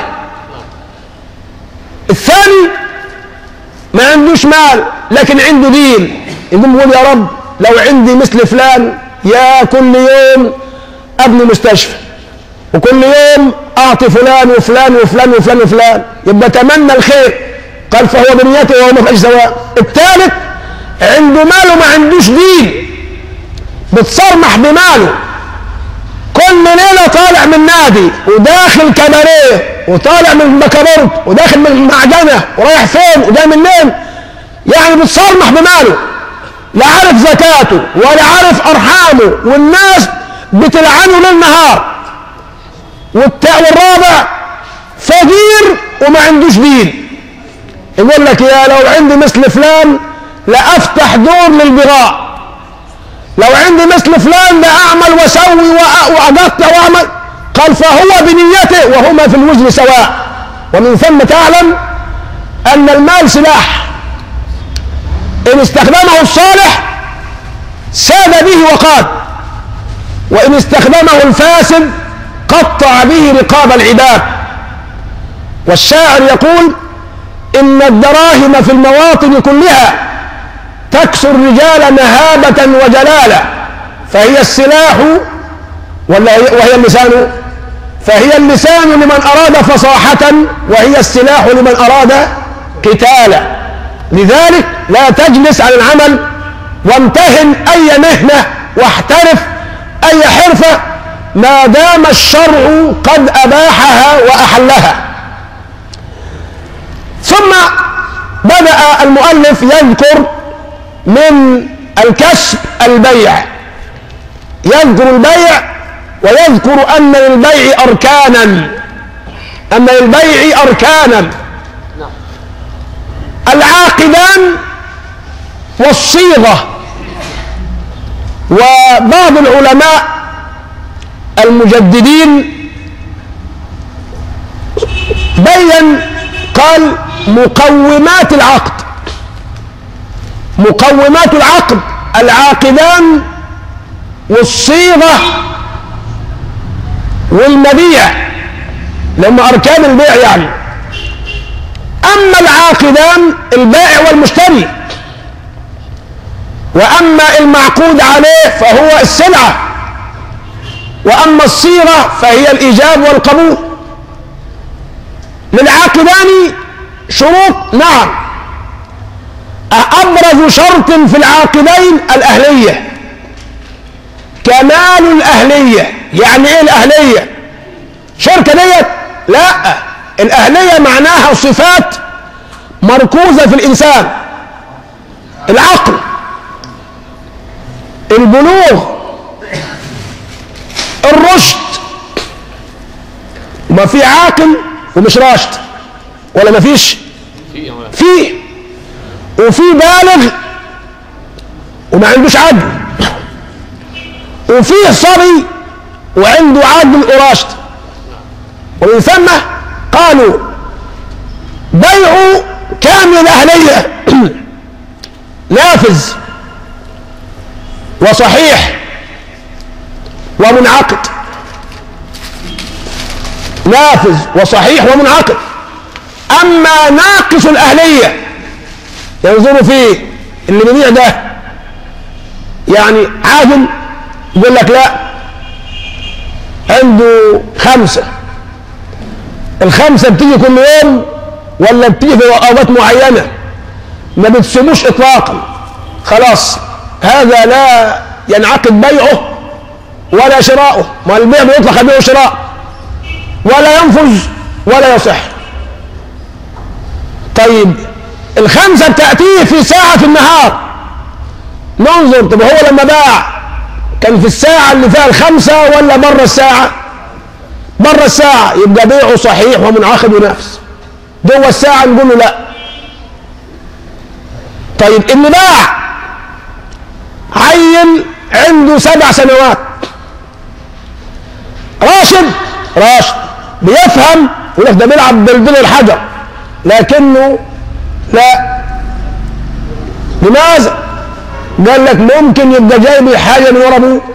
الثاني ما عندوش مال لكن عنده دين، يقوم يقول يا رب لو عندي مثل فلان، يا كل يوم ابني مستشفى وكل يوم اعطي فلان وفلان وفلان وفلان وفلان، يبقى تمنى الخير. قال فهو بنيته وهو ما فيش سواء. الثالث عنده مال وما عندوش دين، بتصرمح بماله، كل ليله طالع من نادي وداخل كباريه وطالع من بكابورت وداخل من معجنه ورايح فين وجاي منين، يعني بتصرمح بماله، لا عارف زكاته ولا عارف ارحامه، والناس بتلعنه ليل نهار. والرابع فقير وما عندوش دين، يقول لك يا لو عندي مثل فلان لأفتح دور للبغاء، لو عندي مثل فلان لأعمل وأسوي وأقطع وأعمل. قال فهو بنيته وهما في الوزن سواء. ومن ثم تعلم أن المال سلاح، إن استخدمه الصالح ساد به وقاد، وإن استخدمه الفاسد قطع به رقاب العباد. والشاعر يقول إن الدراهم في المواطن كلها تكسو الرجال مهابة وجلالة، فهي السلاح وهي اللسان، فهي اللسان لمن أراد فصاحة، وهي السلاح لمن أراد قتالا. لذلك لا تجلس عن العمل، وامتهن أي مهنة واحترف أي حرفة ما دام الشرع قد أباحها وأحلها. ثم بدأ المؤلف يذكر من الكسب البيع، يذكر البيع ويذكر أن للبيع أركانا، أن للبيع أركانا العاقدان والصيغة. وبعض العلماء المجددين بين قال مقومات العقد، مقومات العقد العاقدان والصيغة والمبيع، لما أركان البيع يعني. أما العاقدان البائع والمشتري، وأما المعقود عليه فهو السلعة، وأما الصيغة فهي الإيجاب والقبول. للعاقدان شروط، نعم، أبرز شرط في العاقدين الأهلية، كمال الأهلية. يعني إيه الأهلية؟ شركة ديت؟ لا، الأهلية معناها صفات مركوزة في الإنسان: العقل، البلوغ، الرشد. ما في عاقل ومش راشد، ولا ما فيش؟ فيه. وفي بالغ وما عندوش عقل، وفيه صبي وعنده عقل وراشد. ومن ثم قالوا بيع كامل الأهلية نافذ وصحيح ومنعقد، نافذ وصحيح ومنعقد. أما ناقص الأهلية ينظروا فيه، اللي بيبيع ده يعني عادل، يقول لك لا، عنده خمسة، الخمسة بتيجي كل يوم ولا بتيجي في أوقات معينة، ما بتسيبوش إطلاقا، خلاص هذا لا ينعقد بيعه ولا شراؤه. ما البيع بيطلق بيع وشراء، ولا ينفذ ولا يصح. طيب الخمسة بتأتيه في ساعة في النهار، ننظر طب هو لما باع كان في الساعة اللي فيها الخمسة ولا بره الساعة؟ بره الساعة، يبقى بيعه صحيح ومنعقد ونفس. جوه الساعة نقول له لا. طيب اللي باع عيل عنده سبع سنوات، راشد راشد بيفهم، يقول لك ده بيلعب بالبن الحجر، لكنه لا. لماذا؟ قال لك ممكن يبقى جايب حاجه من ورا ابوه.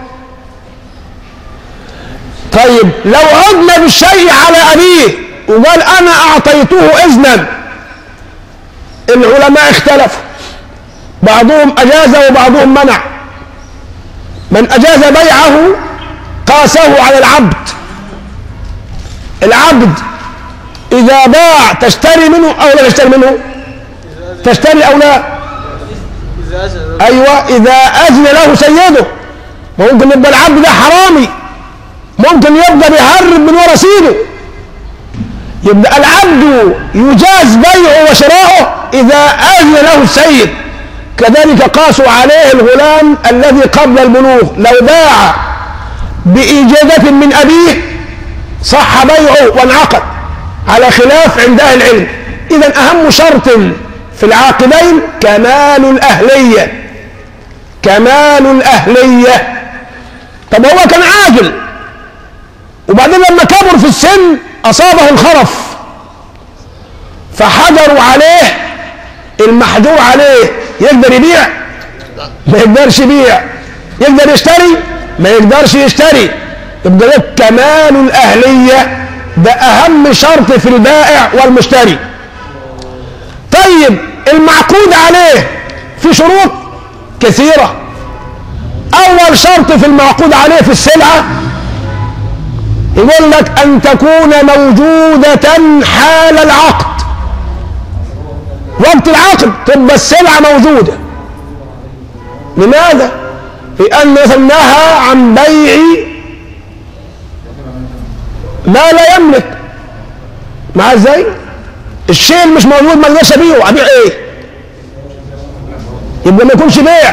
طيب لو عدنا بالشيء على ابيه وقال انا اعطيته اذنا، العلماء اختلفوا، بعضهم اجاز وبعضهم منع. من اجاز بيعه قاسه على العبد. العبد اذا باع تشتري منه او لا تشتري منه؟ تشتري او لا؟ ايوه، اذا اذن له سيده. ممكن يبقى العبد ده حرامي، ممكن يبقى بيهرب من ورا سيده، يبقى العبد يجاز بيعه وشراؤه اذا اذن له السيد. كذلك قاسوا عليه الغلام الذي قبل البلوغ، لو باع بإجازة من أبيه صح بيعه وانعقد، على خلاف عند أهل العلم. إذن أهم شرط في العاقلين كمال الأهلية، كمال الأهلية. طب هو كان عاقل وبعدين لما كبر في السن أصابه الخرف فحجروا عليه، المحجور عليه يقدر يبيع؟ ما يقدرش يبيع. يقدر يشتري؟ ما يقدرش يشتري. يبقى ده كمال الأهلية، ده أهم شرط في البائع والمشتري. طيب المعقود عليه في شروط كثيرة. أول شرط في المعقود عليه في السلعة يقول لك أن تكون موجودة حال العقد. وقت العقد تبقى السلعة موجودة. لماذا؟ لأن نهى عن بيع ما لا يملك. مع ازاي؟ الشيء اللي مش موجود ما اقدرش ابيعه، ابيع ايه؟ يبقى ما يكونش بيع.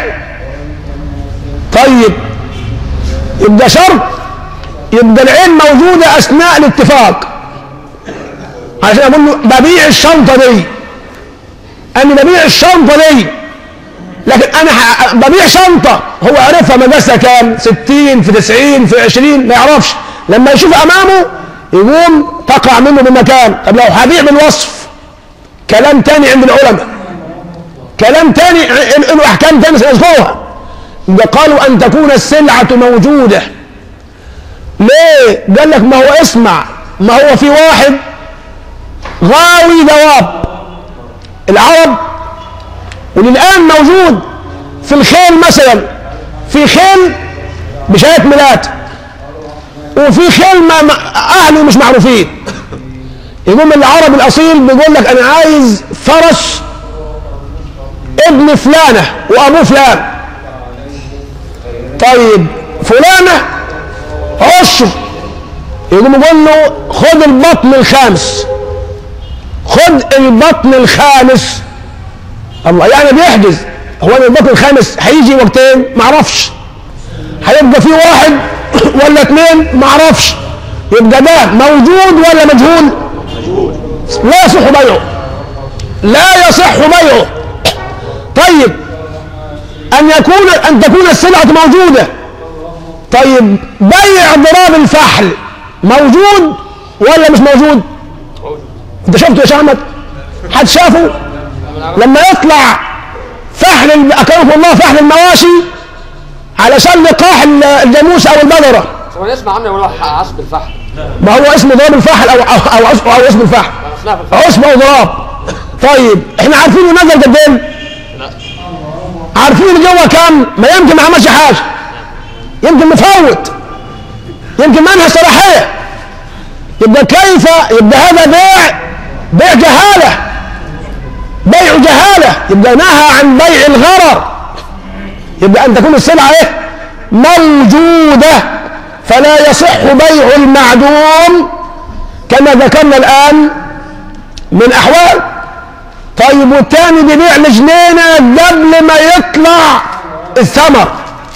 طيب يبقى شرط يبقى العين موجودة أثناء الاتفاق، عشان أقول له ببيع الشنطة دي، أنا ببيع الشنطة دي، لكن أنا ببيع شنطة هو عرفها مقاسها كام؟ ستين في تسعين في عشرين، ما يعرفش. لما يشوف أمامه يقوم تقع منه بمكان. طب لو هبيع بالوصف كلام تاني عند العلماء، كلام تاني له أحكام تاني سنذكرها. قالوا أن تكون السلعة موجودة. ليه؟ قال لك ما هو اسمع، ما هو في واحد غاوي دواب العرب وللآن موجود في الخيل مثلا، في خيل بشهادة ميلاد وفي خيل ما أهله مش معروفين. يقوم العرب الأصيل بيقول لك أنا عايز فرس ابن فلانة وأبوه فلان. طيب فلانة عشر، يقوم يقول له خد البطن الخامس، خد البطن الخامس. الله، يعني بيحجز. هو البطن الخامس هيجي وقتين؟ معرفش. هيبقى في واحد ولا اثنين؟ معرفش. يبقى ده موجود ولا مجهول؟ لا يصح بيعه، لا يصح بيعه. طيب أن يكون أن تكون السلعة موجودة. طيب بيع ضراب الفحل موجود ولا مش موجود؟ أنت شفته يا شيخ أحمد؟ حد شافه؟ لما يطلع فحل أكرمكم الله، فحل المواشي علشان لقاح الجاموس أو البقرة. هو نسمع عنه يقول عصب الفحل. ما هو اسمه ضرب الفحل أو أو أو, أو, أو اسم الفحل. اسمه ضراب. طيب احنا عارفين نزل قد ايه؟ عارفين جوه كام؟ ما يمكن ما عملش حاجه، يمكن مفوت، يمكن ما انهى صلاحيه. يبقى كيف؟ يبقى هذا بيع بيع جهاله، بيع جهاله. يبقى نهى عن بيع الغرر. يبقى ان تكون السلعه ايه؟ موجوده، فلا يصح بيع المعدوم كما ذكرنا الان من احوال. طيب والتاني بيبيع لجنينه قبل ما يطلع الثمر.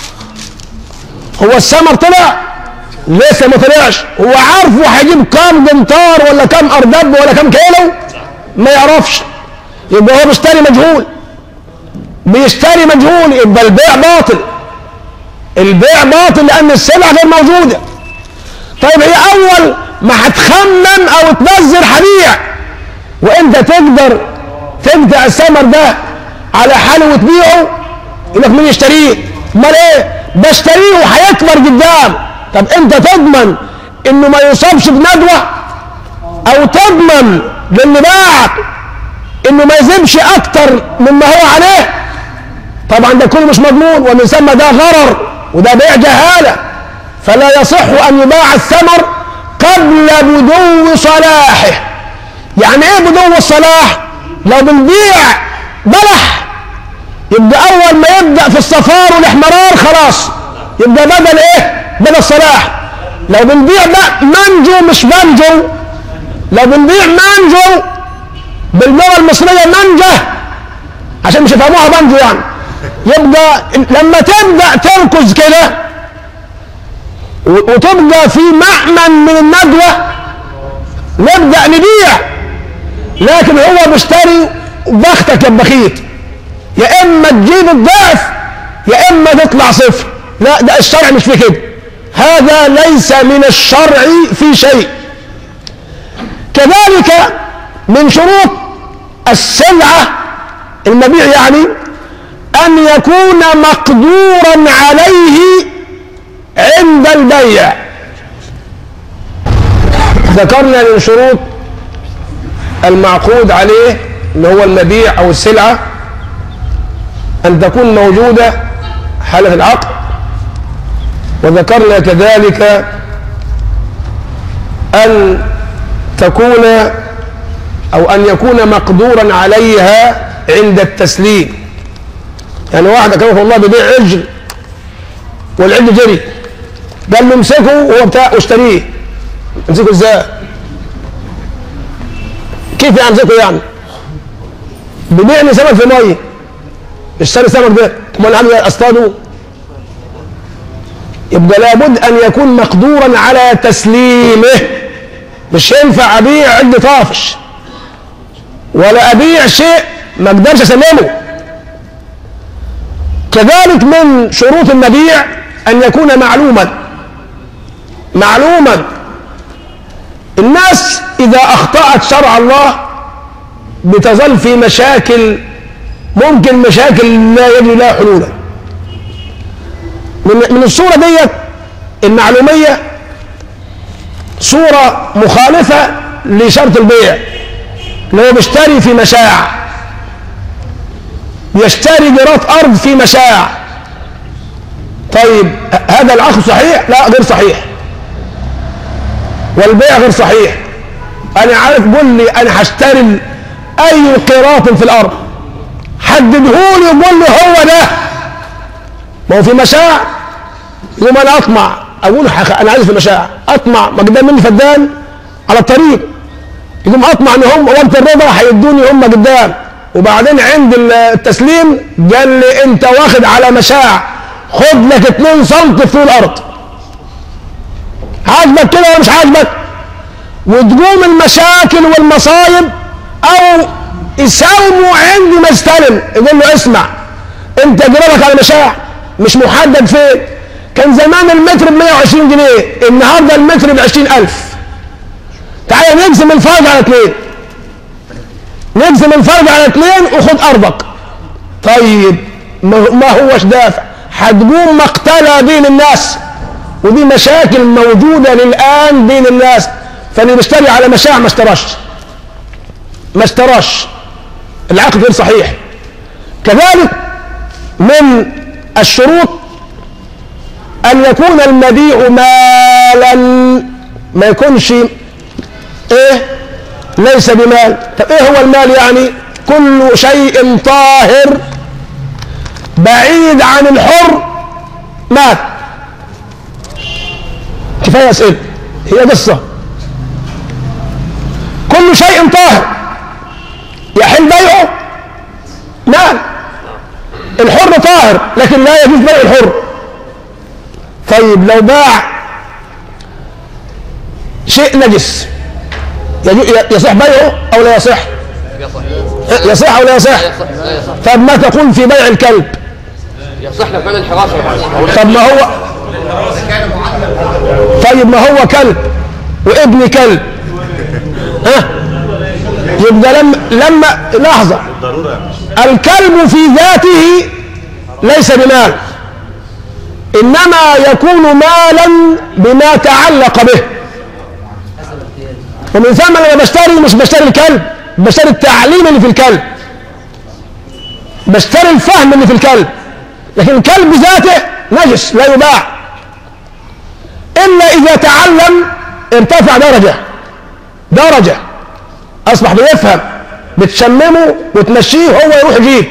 هو الثمر طلع؟ لسه ما طلعش. هو عارفه هيجيب كام قنطار ولا كام اردب ولا كام كيلو؟ ما يعرفش. يبقى هو بيشتري مجهول، بيشتري مجهول. يبقى البيع باطل، البيع باطل لان السلعه غير موجوده. طيب هي اول ما هتخمم او تنزل هبيع، وانت تقدر تقطع الثمر ده على حاله وتبيعه، يقول لك مين يشتريه؟ امال ايه؟ بشتريه وهيكبر قدام. طب انت تضمن انه ما يصابش بندوه؟ او تضمن للي باعك انه ما يزيدش اكتر مما هو عليه؟ طبعا ده كله مش مضمون، ومن ثم ده غرر وده بيع جهاله. فلا يصح ان يباع الثمر قبل بدو صلاحه. يعني ايه بدو الصلاح؟ لو بنبيع بلح يبقى اول ما يبدا في الصفار والاحمرار خلاص يبقى بدل ايه؟ بدل الصلاح. لو بنبيع بقى منجو مش بنجو، لو بنبيع منجو باللغه المصريه منجه عشان مش يفهموها بنجو يعني، يبقى لما تبدا تركز كده وتبقى في مأمن من الندوه نبدأ نبيع، لكن هو مشتري بختك يا بخيت، يا اما تجيب الضعف يا اما تطلع صفر. لا، ده الشرع مش في كده، هذا ليس من الشرع في شيء. كذلك من شروط السلعة المبيع يعني أن يكون مقدورا عليه عند البيع. ذكرنا من شروط المعقود عليه اللي هو المبيع أو السلعة أن تكون موجودة حالة العقد، وذكرنا كذلك أن تكون أو أن يكون مقدورا عليها عند التسليم. يعني واحد أكرمه الله ببيع عجل والعجل جري، قال له امسكه وهو بتاع واشتريه، امسكه ازاي؟ كيف يعني امسكه؟ يعني ببيعني سمك في ميه، اشتري سمك ده امال انا اصطاده؟ يبقى لابد ان يكون مقدورا على تسليمه. مش ينفع ابيع عجل طافش ولا ابيع شيء ما اقدرش اسلمه. كذلك من شروط المبيع ان يكون معلوما. معلوما الناس اذا اخطأت شرع الله بتظل في مشاكل، ممكن مشاكل لا يجري لها حلولا. من من الصورة ديت المعلومية صورة مخالفة لشرط البيع. لو بيشتري في مشاع، بيشتري جرات أرض في مشاع، طيب هذا العقد صحيح؟ لا، غير صحيح، والبيع غير صحيح. أنا عارف، قول لي أنا هشتري أي قيراط في الأرض، حددهولي وقول لي هو ده. ما هو في مشاع، يوم أنا أطمع أقول أنا عايز في مشاع، أطمع ما قدام مني فدان على الطريق، يقوم أطمع إن هم وقت الرضا هيدوني هم قدام، وبعدين عند التسليم قال لي أنت واخد على مشاع، خد لك اتنين سنتي في الأرض. عاجبك كده ولا مش عاجبك؟ وتقوم المشاكل والمصايب، أو يساوموا عندي ما استلم، يقول له اسمع أنت جربك على مشاع مش محدد فين. كان زمان المتر ب مية وعشرين جنيه، النهارده المتر ب عشرين ألف. تعالى نقسم الفرق على اثنين، نقسم الفرق على اثنين وخد أرضك. طيب ما هوش دافع، هتقوم مقتلة بين الناس، ودي مشاكل موجودة للآن بين الناس. فاللي بيشتري على مشاع ما اشتراش، ما اشتراش، العقد غير صحيح. كذلك من الشروط أن يكون المبيع مالا، ما يكونش إيه ليس بمال. طب إيه هو المال؟ يعني كل شيء طاهر بعيد عن الحر مات. كفاية أسئلة، هي قصة. كل شيء طاهر يحل بيعه مال. الحر طاهر لكن لا يجوز بيع الحر. طيب لو باع شيء نجس يصح بيعه او لا يصح؟ يصح او لا يصح؟ طب ما تقول في بيع الكلب؟ يصح لو كان الحراسه. طب ما هو طيب ما هو كلب وابن كلب، ها؟ يبقى لما لما لحظه، الكلب في ذاته ليس بمال، إنما يكون مالا بما تعلق به. ومن ثم أنا بشتري، مش بشتري الكلب، بشتري التعليم اللي في الكلب، بشتري الفهم اللي في الكلب. لكن الكلب بذاته نجس لا يباع، إلا إذا تعلم ارتفع درجة درجة أصبح بيفهم، بتشممه وتمشيه هو يروح يجيب.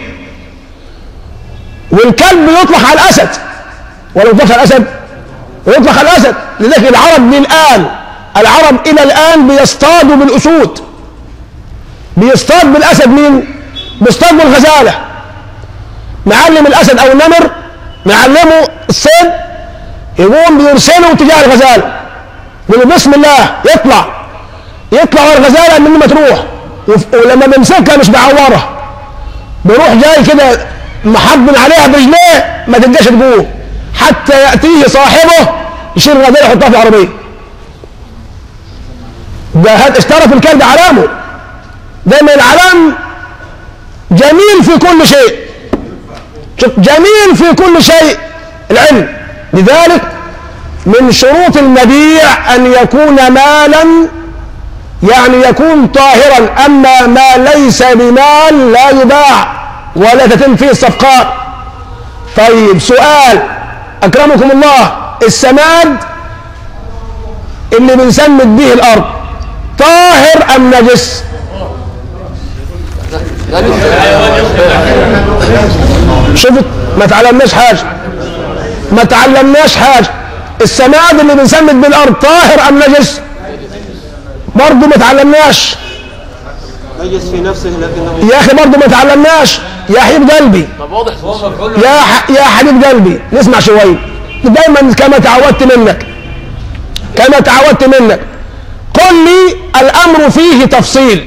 والكلب يطلق على الأسد، ولا يطلق على الأسد؟ ويطلق على الأسد. لذلك العرب الآن العرب إلى الآن بيصطادوا بالأسود، بيصطاد بالأسد. مين؟ بيصطاد بالغزالة. معلم الأسد أو النمر معلمه الصيد، يقوم بيرسله تجاه الغزالة، يقول بسم الله، يطلع يطلع يطلع ورا الغزاله من ما تروح، ولما بيمسكها مش بيعورها، بيروح جاي كده محضن عليها برجليه ما تلقاش تقوم، حتى ياتيه صاحبه يشيل الغزاله يحطها في العربيه. ده هذا اشترى في الكلب علامه. دايما العلام جميل في كل شيء، شوف جميل في كل شيء العلم. لذلك من شروط المبيع أن يكون مالا، يعني يكون طاهرا. أما ما ليس بمال لا يباع ولا تتم فيه الصفقات. طيب سؤال أكرمكم الله، السماد اللي بنسمد به الأرض طاهر أم نجس؟ شفت ما تعلمناش حاجة، ما تعلمناش حاجة. السماد اللي بنسمد به الأرض طاهر أم نجس؟ برضه ما تعلمناش. نجس في نفسه لكنه يا أخي برضه ما تعلمناش يا حبيب قلبي. طب واضح يا ح... يا حبيب قلبي نسمع شوية. دايما كما تعودت منك كما تعودت منك قل لي الأمر فيه تفصيل،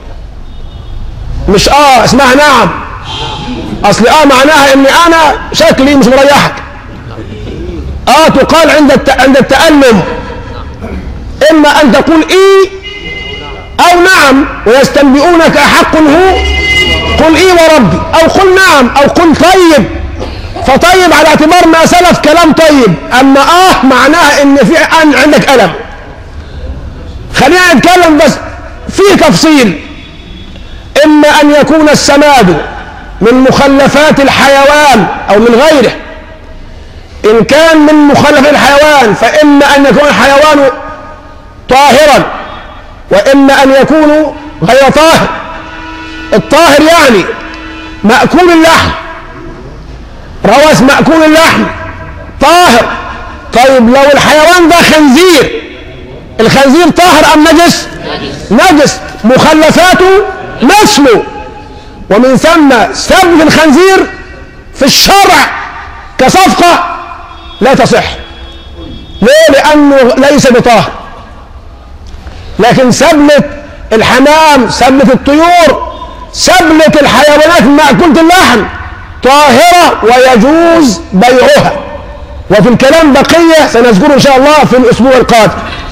مش اه اسمها نعم. اصل اه معناها اني انا شكلي مش مريحك. اه تقال عند الت... عند التألم، اما ان تقول اي او نعم. ويستنبئونك احق هو قل اي وربي، او قل نعم، او قل طيب. فطيب على اعتبار ما سلف كلام طيب، اما اه معناها ان في ان عندك الم. خلينا نتكلم بس في تفصيل. اما ان يكون السماد من مخلفات الحيوان او من غيره. ان كان من مخلفات الحيوان فاما ان يكون الحيوان طاهرا، واما ان يكون غير طاهر. الطاهر يعني مأكول اللحم، روث مأكول اللحم طاهر. طيب لو الحيوان ده خنزير، الخنزير طاهر ام نجس؟ نجس. مخلفاته نسله، ومن ثم سبب الخنزير في الشرع كصفقة لا تصح. ليه؟ لأنه ليس بطاهر. لكن سبلة الحمام، سبلة الطيور، سبلة الحيوانات مأكولة اللحم طاهرة ويجوز بيعها. وفي الكلام بقية سنذكره إن شاء الله في الأسبوع القادم.